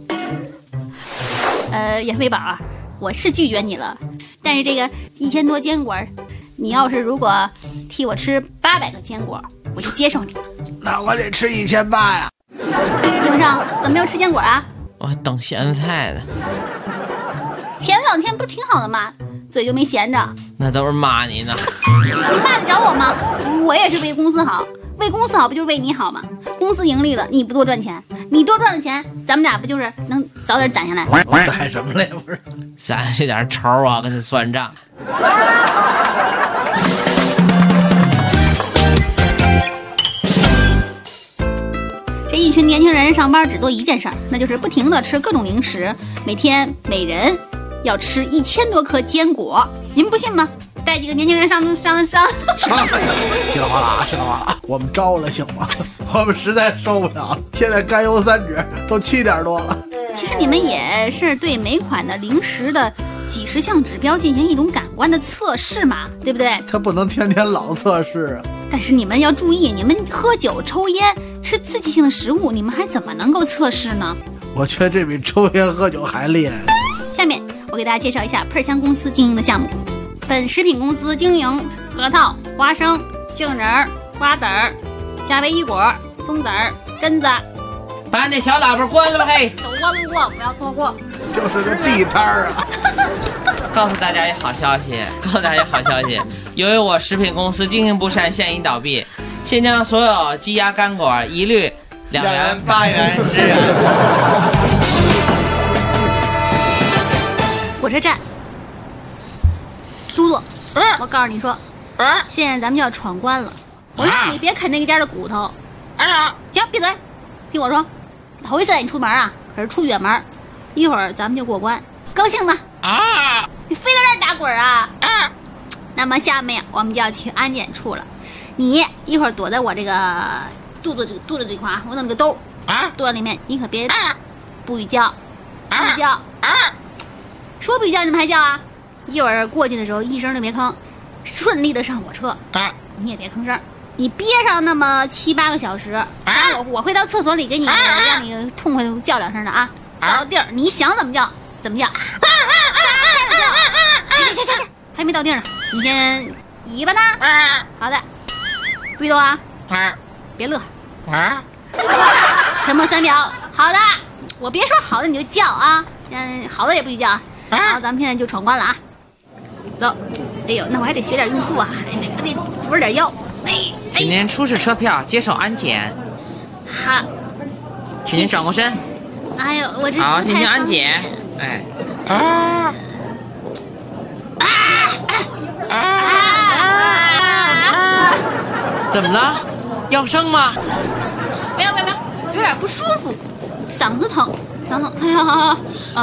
严飞宝啊，我是拒绝你了，但是这个1000多坚果，你要是如果替我吃800个坚果，我就接受你。 那我得吃1800呀。 应上，怎么没有吃坚果啊？ 我等咸菜呢。 前2天不是挺好的吗？嘴就没闲着。 那都是骂你呢。 你骂得着我吗？我也是为公司好，为公司好不就是为你好吗？公司盈利了，你不多赚钱，你多赚了钱，咱们俩不就是能早点攒下来？ 攒什么来？不是攒这点筹啊，跟他算账。 这一群年轻人上班只做一件事儿，那就是不停地吃各种零食，每天每人要吃1000多颗坚果。你们不信吗？带几个年轻人上来，稀里哗啦，我们招了行吗？我们实在受不了了，现在甘油三酯都7点多了。 其实你们也是对每款的零食的几十项指标进行一种感官的测试嘛，对不对？ 他不能天天老测试啊。 但是你们要注意，你们喝酒、抽烟、吃刺激性的食物，你们还怎么能够测试呢？ 我觉得这比抽烟喝酒还厉害。 下面我给大家介绍一下喷香公司经营的项目。本食品公司经营核桃、花生、杏仁、瓜子儿、夏威夷果、松子儿、榛子。 把那小喇叭关了吧，嘿！ 走过路过不要错过。 就是个地摊儿啊！ 告诉大家一好消息，由于我食品公司经营不善，现已倒闭，现将所有积压干果一律2元、8元、10元。 火车站。嘟嘟，我告诉你说，现在咱们就要闯关了。我让你别啃那个家的骨头。行，闭嘴，听我说，头一次带你出门啊，可是出远门，一会儿咱们就过关，高兴吗？你非在这儿打滚啊？那么下面我们就要去安检处了，你一会儿躲在我这个肚子这块啊，我弄个兜肚子里面，你可别不许叫，说不许叫你怎么还叫啊？一会儿过去的时候一声都别吭，顺利的上火车，你也别吭声，你憋上那么7、8个小时，我会到厕所里给你让你痛快叫2声的啊。到地儿你想怎么叫怎么叫，去，还没到地儿呢，你先尾巴呢。好的，不许动啊，别乐，沉默3秒。好的，我别说好的你就叫啊，好的也不许叫啊。好，咱们现在就闯关了啊。走，哎呦，那我还得学点孕妇啊，我得扶着点腰。 请您出示车票，接受安检。 好， 请您转过身。 哎呦，我这好，进行安检。怎么了？要生吗？ 没有，有点不舒服，嗓子疼。哎呀，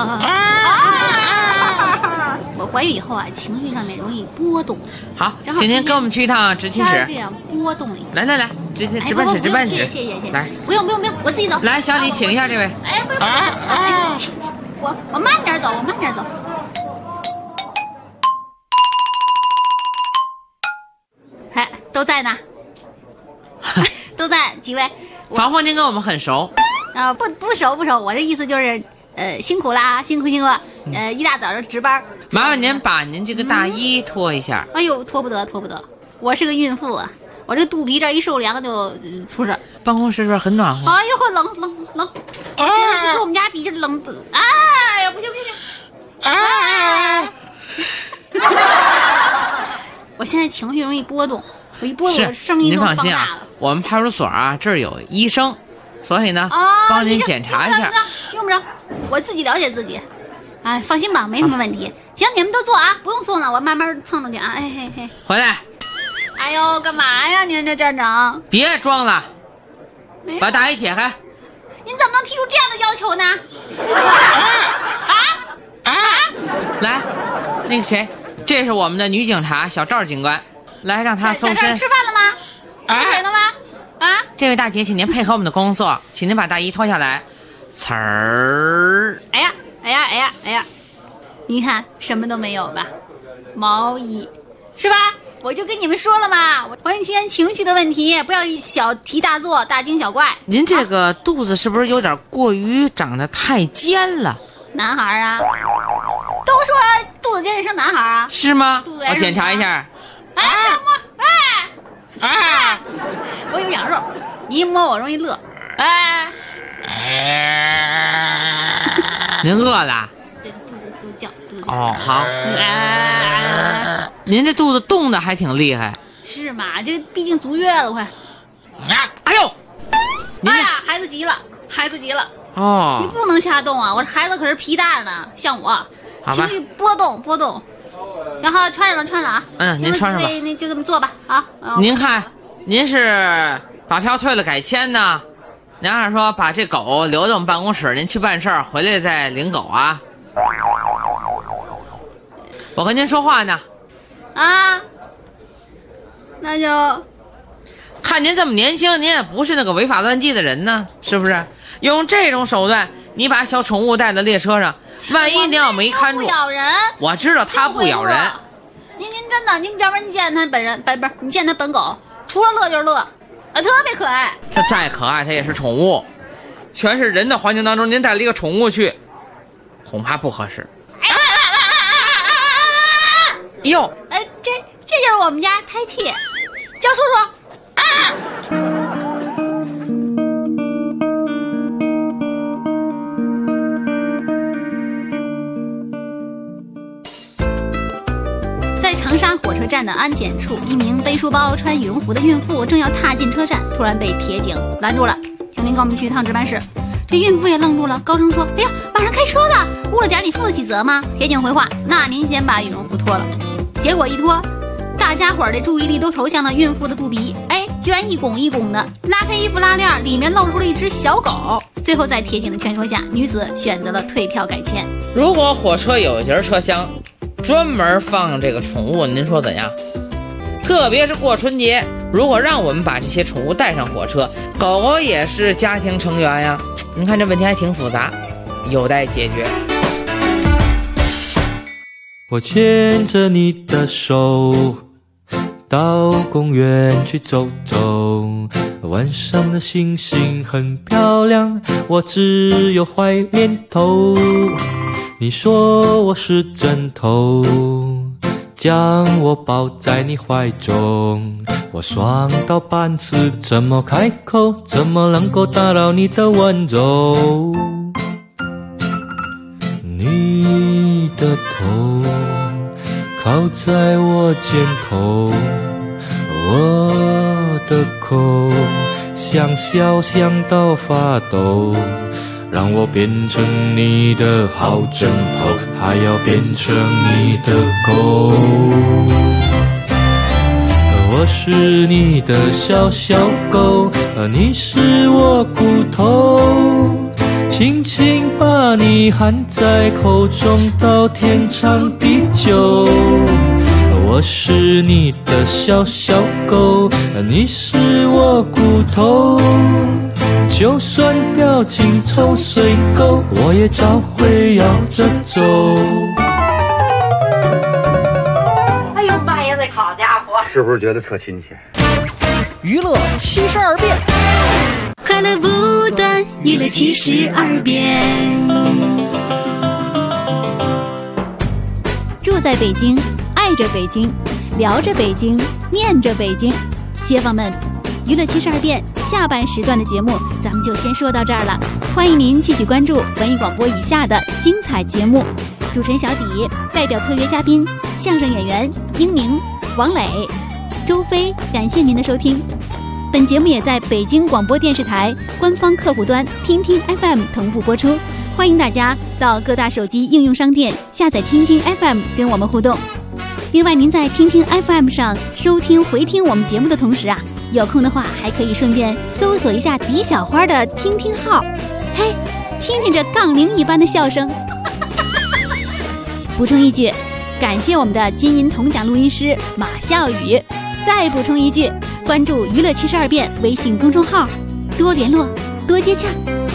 我怀孕以后啊，情绪上面容易波动。 好，今天跟我们去一趟执勤室。 这样波动一下。 来，值班室。 谢谢。 来， 不用，我自己走。 来，小李，请一下这位。 不用。我慢点走，都在呢，都在几位。 防护您跟我们很熟。 不熟，我这意思就是，辛苦啦，辛苦，一大早就值班。 麻烦您把您这个大衣脱一下。 哎呦，脱不得，我是个孕妇啊，我这肚皮这一受凉就出事。 办公室是不是很暖和？ 哎呦，冷，这跟我们家比这冷的，哎呀，不行，我现在情绪容易波动，我一波动我声音就放大了。您放心啊， 我们派出所啊这儿有医生。所以呢，帮您检查一下。 用不着， 我自己了解自己。哎，放心吧，没什么问题。行，你们都坐啊，不用送了，我慢慢蹭着去啊。哎嘿嘿， 回来。 哎呦，干嘛呀？您这站长， 别装了，把大衣解开。 您怎么能提出这样的要求呢？ 来，那个谁，这是我们的女警察小赵警官，来让她搜身。 小赵吃饭了吗？吃水了吗？啊！ 这位大姐，请您配合我们的工作，请您把大衣脱下来。呲儿！ 哎呀！你看什么都没有吧？毛衣，是吧？我就跟你们说了嘛，怀孕期间情绪的问题，不要小题大做，大惊小怪。 您这个肚子是不是有点过于长得太尖了？ 男孩啊，都说肚子尖是生男孩啊， 是吗？ 肚子我检查一下。 我有养肉，你一摸我容易乐。 您饿了？ 对，肚子叫。 哦，好。您这肚子动的还挺厉害。 是嘛？这毕竟足月了，快。 哎呦！ 哎呀，孩子急了。 哦， 你不能瞎动啊！我这孩子可是皮大着呢，像我，情绪波动。然后穿上了啊。 您穿上吧。 那就这么做吧啊。 您看，您是把票退了改签呢？您还是说把这狗留在我们办公室，您去办事儿，回来再领狗啊？我跟您说话呢。 啊，那就看您这么年轻，您也不是那个违法乱纪的人呢，是不是？用这种手段，你把小宠物带到列车上，万一您要没看住， 不咬人。 我知道它不咬人。 您真的，您要不然你见他本人，不是你见他本狗，除了乐就是乐，特别可爱。 它再可爱，它也是宠物。全是人的环境当中，您带了一个宠物去，恐怕不合适。哟， 这就是我们家胎气，叫叔叔。在长沙火车站的安检处，一名背书包、穿羽绒服的孕妇正要踏进车站，突然被铁警拦住了，请您跟我们去一趟值班室。这孕妇也愣住了，高声说：“哎呀，马上开车了，误了点你负得起责吗？”铁警回话：“那您先把羽绒服脱了。”结果一脱，大家伙儿的注意力都投向了孕妇的肚皮，居然一拱一拱的拉开衣服拉链，里面露出了一只小狗。最后在铁警的劝说下，女子选择了退票改签。 如果火车有一节车厢专门放这个宠物，您说怎样？特别是过春节，如果让我们把这些宠物带上火车，狗狗也是家庭成员呀。您看这问题还挺复杂，有待解决。 我牵着你的手到公园去走走，晚上的星星很漂亮，我只有坏念头。你说我是枕头，将我抱在你怀中，我爽到半死，怎么开口，怎么能够打扰你的温柔？你的头靠在我肩头，我的口想笑想到发抖，让我变成你的好枕头，还要变成你的狗。我是你的小小狗，你是我骨头，轻轻把你含在口中，到天长地久。我是你的小小狗，你是我骨头，就算掉进臭水沟，我也照会摇着走。 哎呦妈呀，这好家伙， 是不是觉得特亲切？ 娱乐72变， 快乐不断，娱乐72变。住在北京，爱着北京，聊着北京，念着北京。街坊们，娱乐72变下半时段的节目咱们就先说到这儿了，欢迎您继续关注文艺广播以下的精彩节目。主持人小底，代表特约嘉宾相声演员英宁、王磊、周飞，感谢您的收听。本节目也在北京广播电视台官方客户端听听 FM 同步播出， 欢迎大家到各大手机应用商店下载听听 FM 跟我们互动。另外，您在听听 FM 上收听回听我们节目的同时啊，有空的话还可以顺便搜索一下狄小花的听听号，嘿，听听这杠铃一般的笑声。补充一句，感谢我们的金银铜奖录音师马笑宇。再补充一句，关注娱乐72变微信公众号，多联络，多接洽。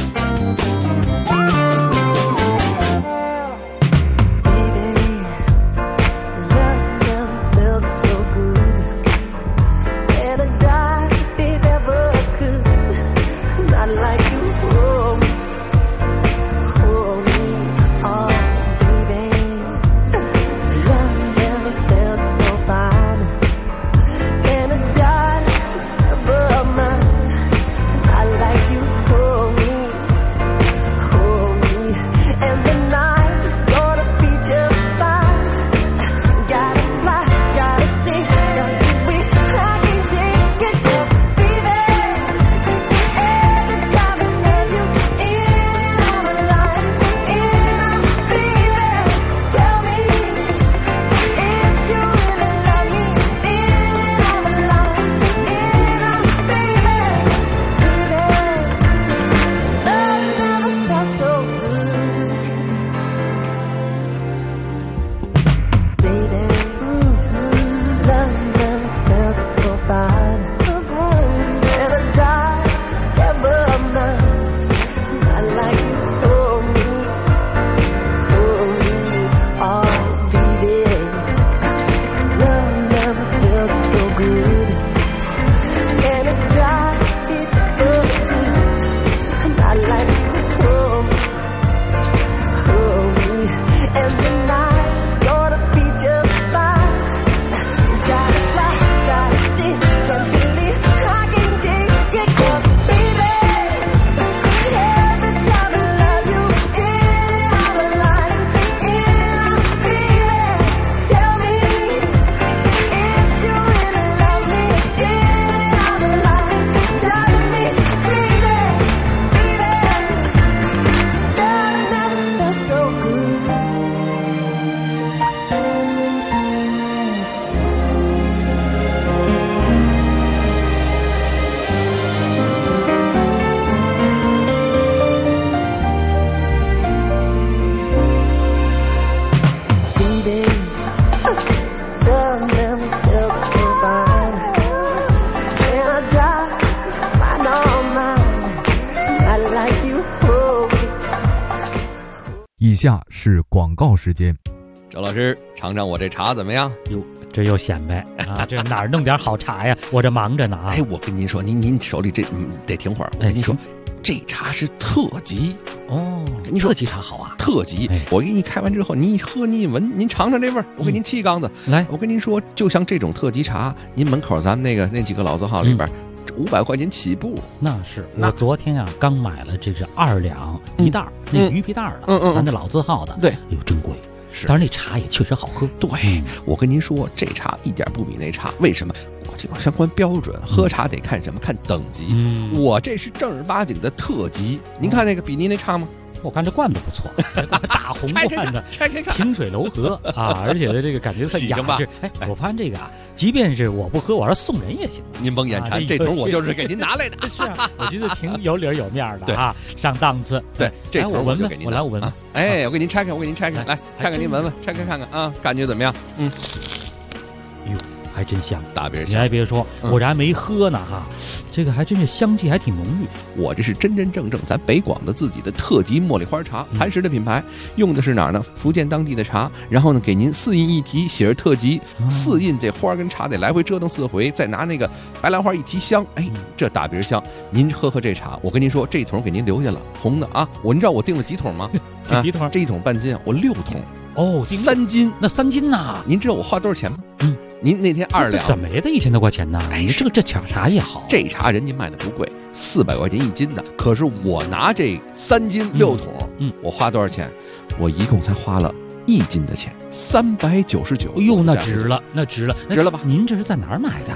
以下是广告时间。 周老师，尝尝我这茶怎么样？ 哟，这又显摆啊！这哪儿弄点好茶呀？我这忙着呢啊！ 哎，我跟您说，您手里这得停会儿。我跟您说，这茶是特级哦。 跟您说， 特级茶好啊， 特级。我给你开完之后，您一喝，您一闻，您尝尝这味儿。我给您沏一缸子。 来， 我跟您说，就像这种特级茶，您门口咱们那几个老字号里边。500块钱起步， 那是我昨天啊刚买了，这是2两一袋那鱼皮袋的，咱那老字号的， 对， 哟真贵， 是， 但是那茶也确实好喝。 对，我跟您说，这茶一点不比那差，为什么？我这种相关标准，喝茶得看什么？看等级。我这是正儿八经的特级，您看那个比您那差吗？ 我看这罐子不错，大红罐子， 拆开看， 清水柔和啊，而且的这个感觉很雅致。哎，我发现这个啊，即便是我不喝，我要送人也行。 您甭眼馋，这桶我就是给您拿来的。 是啊，我觉得挺有理有面的啊，上档次。 对，这桶我闻闻， 我来我闻闻。 哎，我给您拆开，来拆开您闻闻，拆开看看啊，感觉怎么样？ 哟。还真香， 大别香！ 你还别说，我这还没喝呢哈，这个还真是香气还挺浓郁。 我这是真正咱北广的自己的特级茉莉花茶，磐石的品牌，用的是哪儿呢？福建当地的茶，然后呢给您4印一提，写着特级，4印这花跟茶得来回折腾4回，再拿那个白兰花一提香，哎，这大别香。您喝这茶，我跟您说，这桶给您留下了，红的啊。您知道我订了几桶吗？ 几桶？ 这一桶半斤啊，我6桶。 哦 ，3斤， 那3斤呐？ 您知道我花多少钱吗？您那天2两， 怎么也得1000多块钱呢？哎，这茶也好， 这茶人家卖的不贵，400块钱1斤的。可是我拿这3斤6桶，我花多少钱？我一共才花了1斤的钱，399。 哎呦，那值了，值了吧？ 您这是在哪儿买的？ 就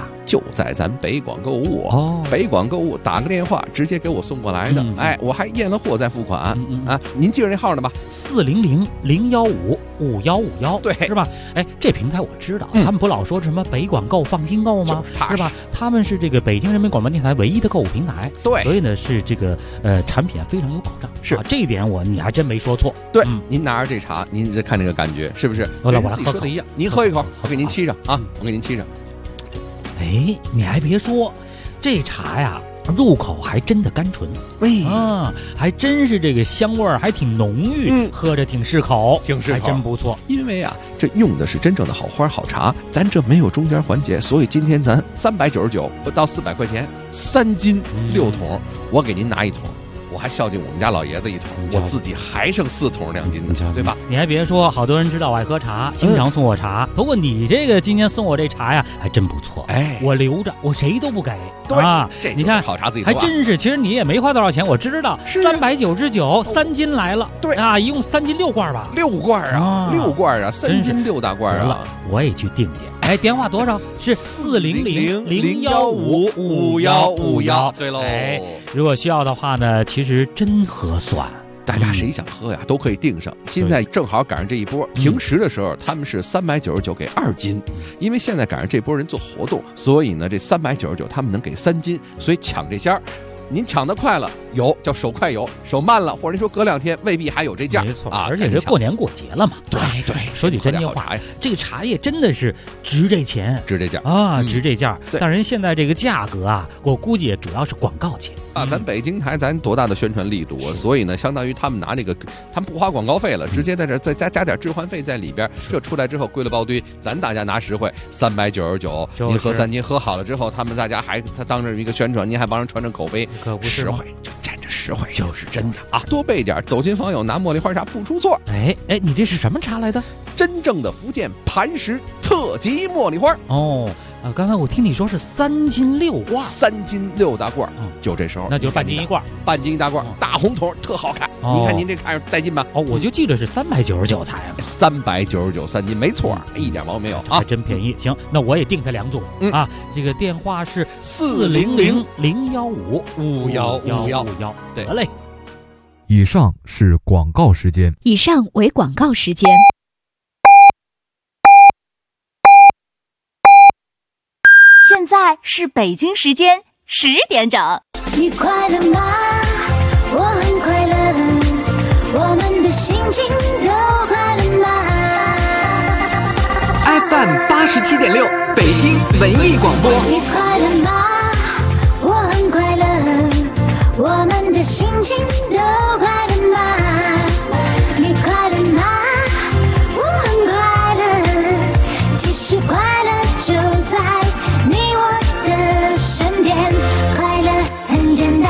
在咱北广购物哦，北广购物打个电话直接给我送过来的，哎，我还验了货再付款啊。您记着那号呢吧 ？400-015-5151， 对， 是吧？哎，这平台我知道，他们不老说什么北广购放心购吗？是吧？他们是这个北京人民广播电台唯一的购物平台， 对， 所以呢是这个产品非常有保障， 是这一点你还真没说错。 对，您拿着这茶，您再看这个感觉是不是？ 我自己说的一样，您喝一口，我给您沏上啊，我给您沏上。 哎，你还别说，这茶呀，入口还真的甘醇，还真是这个香味儿还挺浓郁，喝着挺适口，还真不错。 因为啊，这用的是真正的好花好茶，咱这没有中间环节，所以今天咱399不到400块钱，3斤6桶，我给您拿1桶。我还孝敬我们家老爷子1桶，我自己还剩4桶2斤呢，对吧？ 你还别说，好多人知道我爱喝茶，经常送我茶。不过你这个今天送我这茶呀，还真不错。哎，我留着，我谁都不给。 对啊， 这你看好茶自己还真是。其实你也没花多少钱，我知道，399，3斤来了。 对啊，一共3斤6罐吧 ？6罐啊，6罐啊，3斤6大罐啊！ 我也去订去。哎，电话多少？是400-015-5151。 对喽。 哎，如果需要的话呢，其实真合算。 大家谁想喝呀，都可以订上。现在正好赶上这一波，平时的时候他们是399给2斤，因为现在赶上这波人做活动，所以呢，这399他们能给3斤，所以抢这仙儿。您抢得快了有，叫手快有；手慢了，或者说隔2天未必还有这价。 没错啊，而且这过年过节了嘛。 对对， 说句真话，这个茶叶真的是值这钱， 值这价啊，值这价。但人现在这个价格啊，我估计主要是广告钱啊。咱北京台咱多大的宣传力度啊，所以呢，相当于他们拿这个，他们不花广告费了，直接在这再加点置换费在里边，这出来之后归了包堆，咱大家拿实惠，399，您喝3斤，喝好了之后，他当着一个宣传，您还帮人传口碑。 可不是实惠，就沾着实惠就是真的啊！多备点，走亲访友拿茉莉花茶不出错。 哎，你这是什么茶来的？ 真正的福建磐石特级茉莉花。 哦，刚才我听你说是3斤6罐 ，3斤6大罐，就这时候， 那就是半斤1罐， 半斤1大罐，大红桶，特好看。您看您这看着带劲吧？ 哦，我就记得是399才 ，399 3斤，没错，一点毛病没有啊， 还真便宜。行，那我也订它2组啊。这个电话是400-015-5151， 对， 得嘞。 以上是广告时间。 以上为广告时间。 现在是北京时间10点整。 你快乐吗？我很快乐，我们的心情都快乐吗 ？FM 87.6，北京文艺广播。 你快乐吗？我很快乐，我们的心情都快乐吗？你快乐吗？我很快乐，其实快乐就在你我的身边，快乐很简单。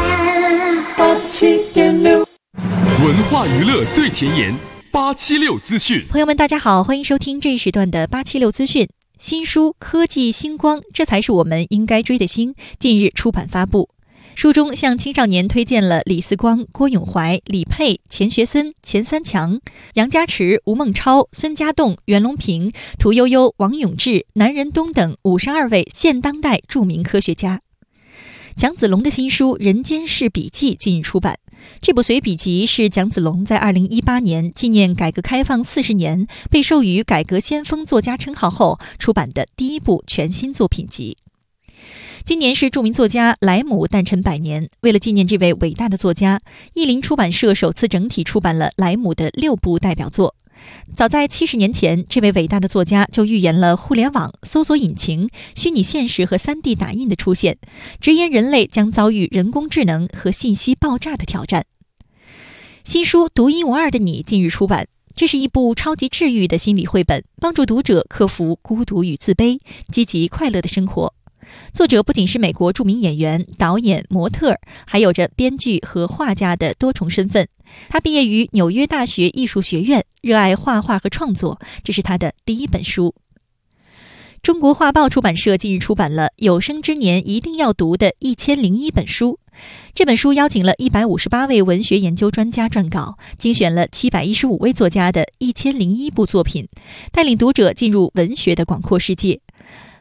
87.6，文化娱乐最前沿，876资讯。 朋友们，大家好，欢迎收听这一时段的876资讯。新书《科技星光》，这才是我们应该追的星，近日出版发布。书中向青少年推荐了李四光、郭永怀、李佩、钱学森、钱三强、杨家池、吴孟超、孙家栋、袁隆平、屠呦呦、王永志、南仁东等52位现当代著名科学家。蒋子龙的新书《人间世笔记》近日出版。这部随笔集是蒋子龙在2018年纪念改革开放40年，被授予改革先锋作家称号后出版的第一部全新作品集。今年是著名作家莱姆诞辰100年，为了纪念这位伟大的作家，译林出版社首次整体出版了莱姆的6部代表作。早在70年前，这位伟大的作家就预言了互联网、搜索引擎、虚拟现实和3D 打印的出现，直言人类将遭遇人工智能和信息爆炸的挑战。新书《独一无二的你》近日出版，这是一部超级治愈的心理绘本，帮助读者克服孤独与自卑，积极快乐的生活。作者不仅是美国著名演员、导演、模特，还有着编剧和画家的多重身份。他毕业于纽约大学艺术学院，热爱画画和创作，这是他的第一本书。中国画报出版社近日出版了《有生之年一定要读的1001本书》。这本书邀请了158位文学研究专家撰稿，精选了715位作家的1001部作品，带领读者进入文学的广阔世界。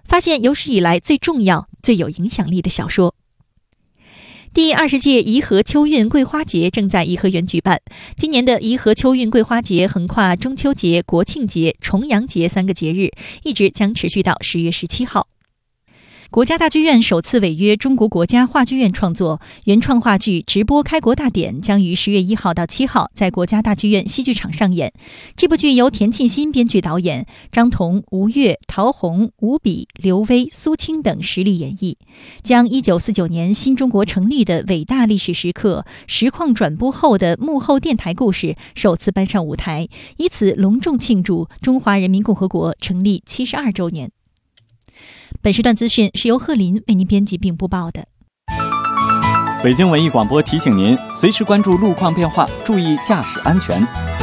发现有史以来最重要、最有影响力的小说。第20届颐和秋韵桂花节正在颐和园举办。今年的颐和秋韵桂花节横跨中秋节、国庆节、重阳节3个节日，一直将持续到10月17号。国家大剧院首次违约中国国家话剧院创作原创话剧直播开国大典，将于10月1号到7号在国家大剧院戏剧场上演。这部剧由田沁鑫编剧导演，张彤、吴越、陶虹、吴比、刘威、苏青等实力演绎，将1949年新中国成立的伟大历史时刻实况转播后的幕后电台故事首次搬上舞台，以此隆重庆祝中华人民共和国成立72周年。本时段资讯是由贺林为您编辑并播报的。 北京文艺广播提醒您，随时关注路况变化，注意驾驶安全。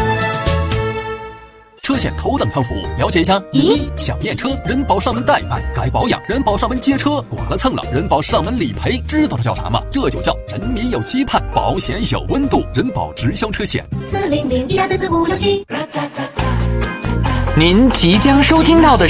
车险头等舱服务，了解一下。1. 想验车，人保上门代办；该保养，人保上门接车；剐了蹭了，人保上门理赔。知道这叫啥吗？这就叫人民有期盼，保险有温度。人保直销车险。 40012344567。 您即将收听到的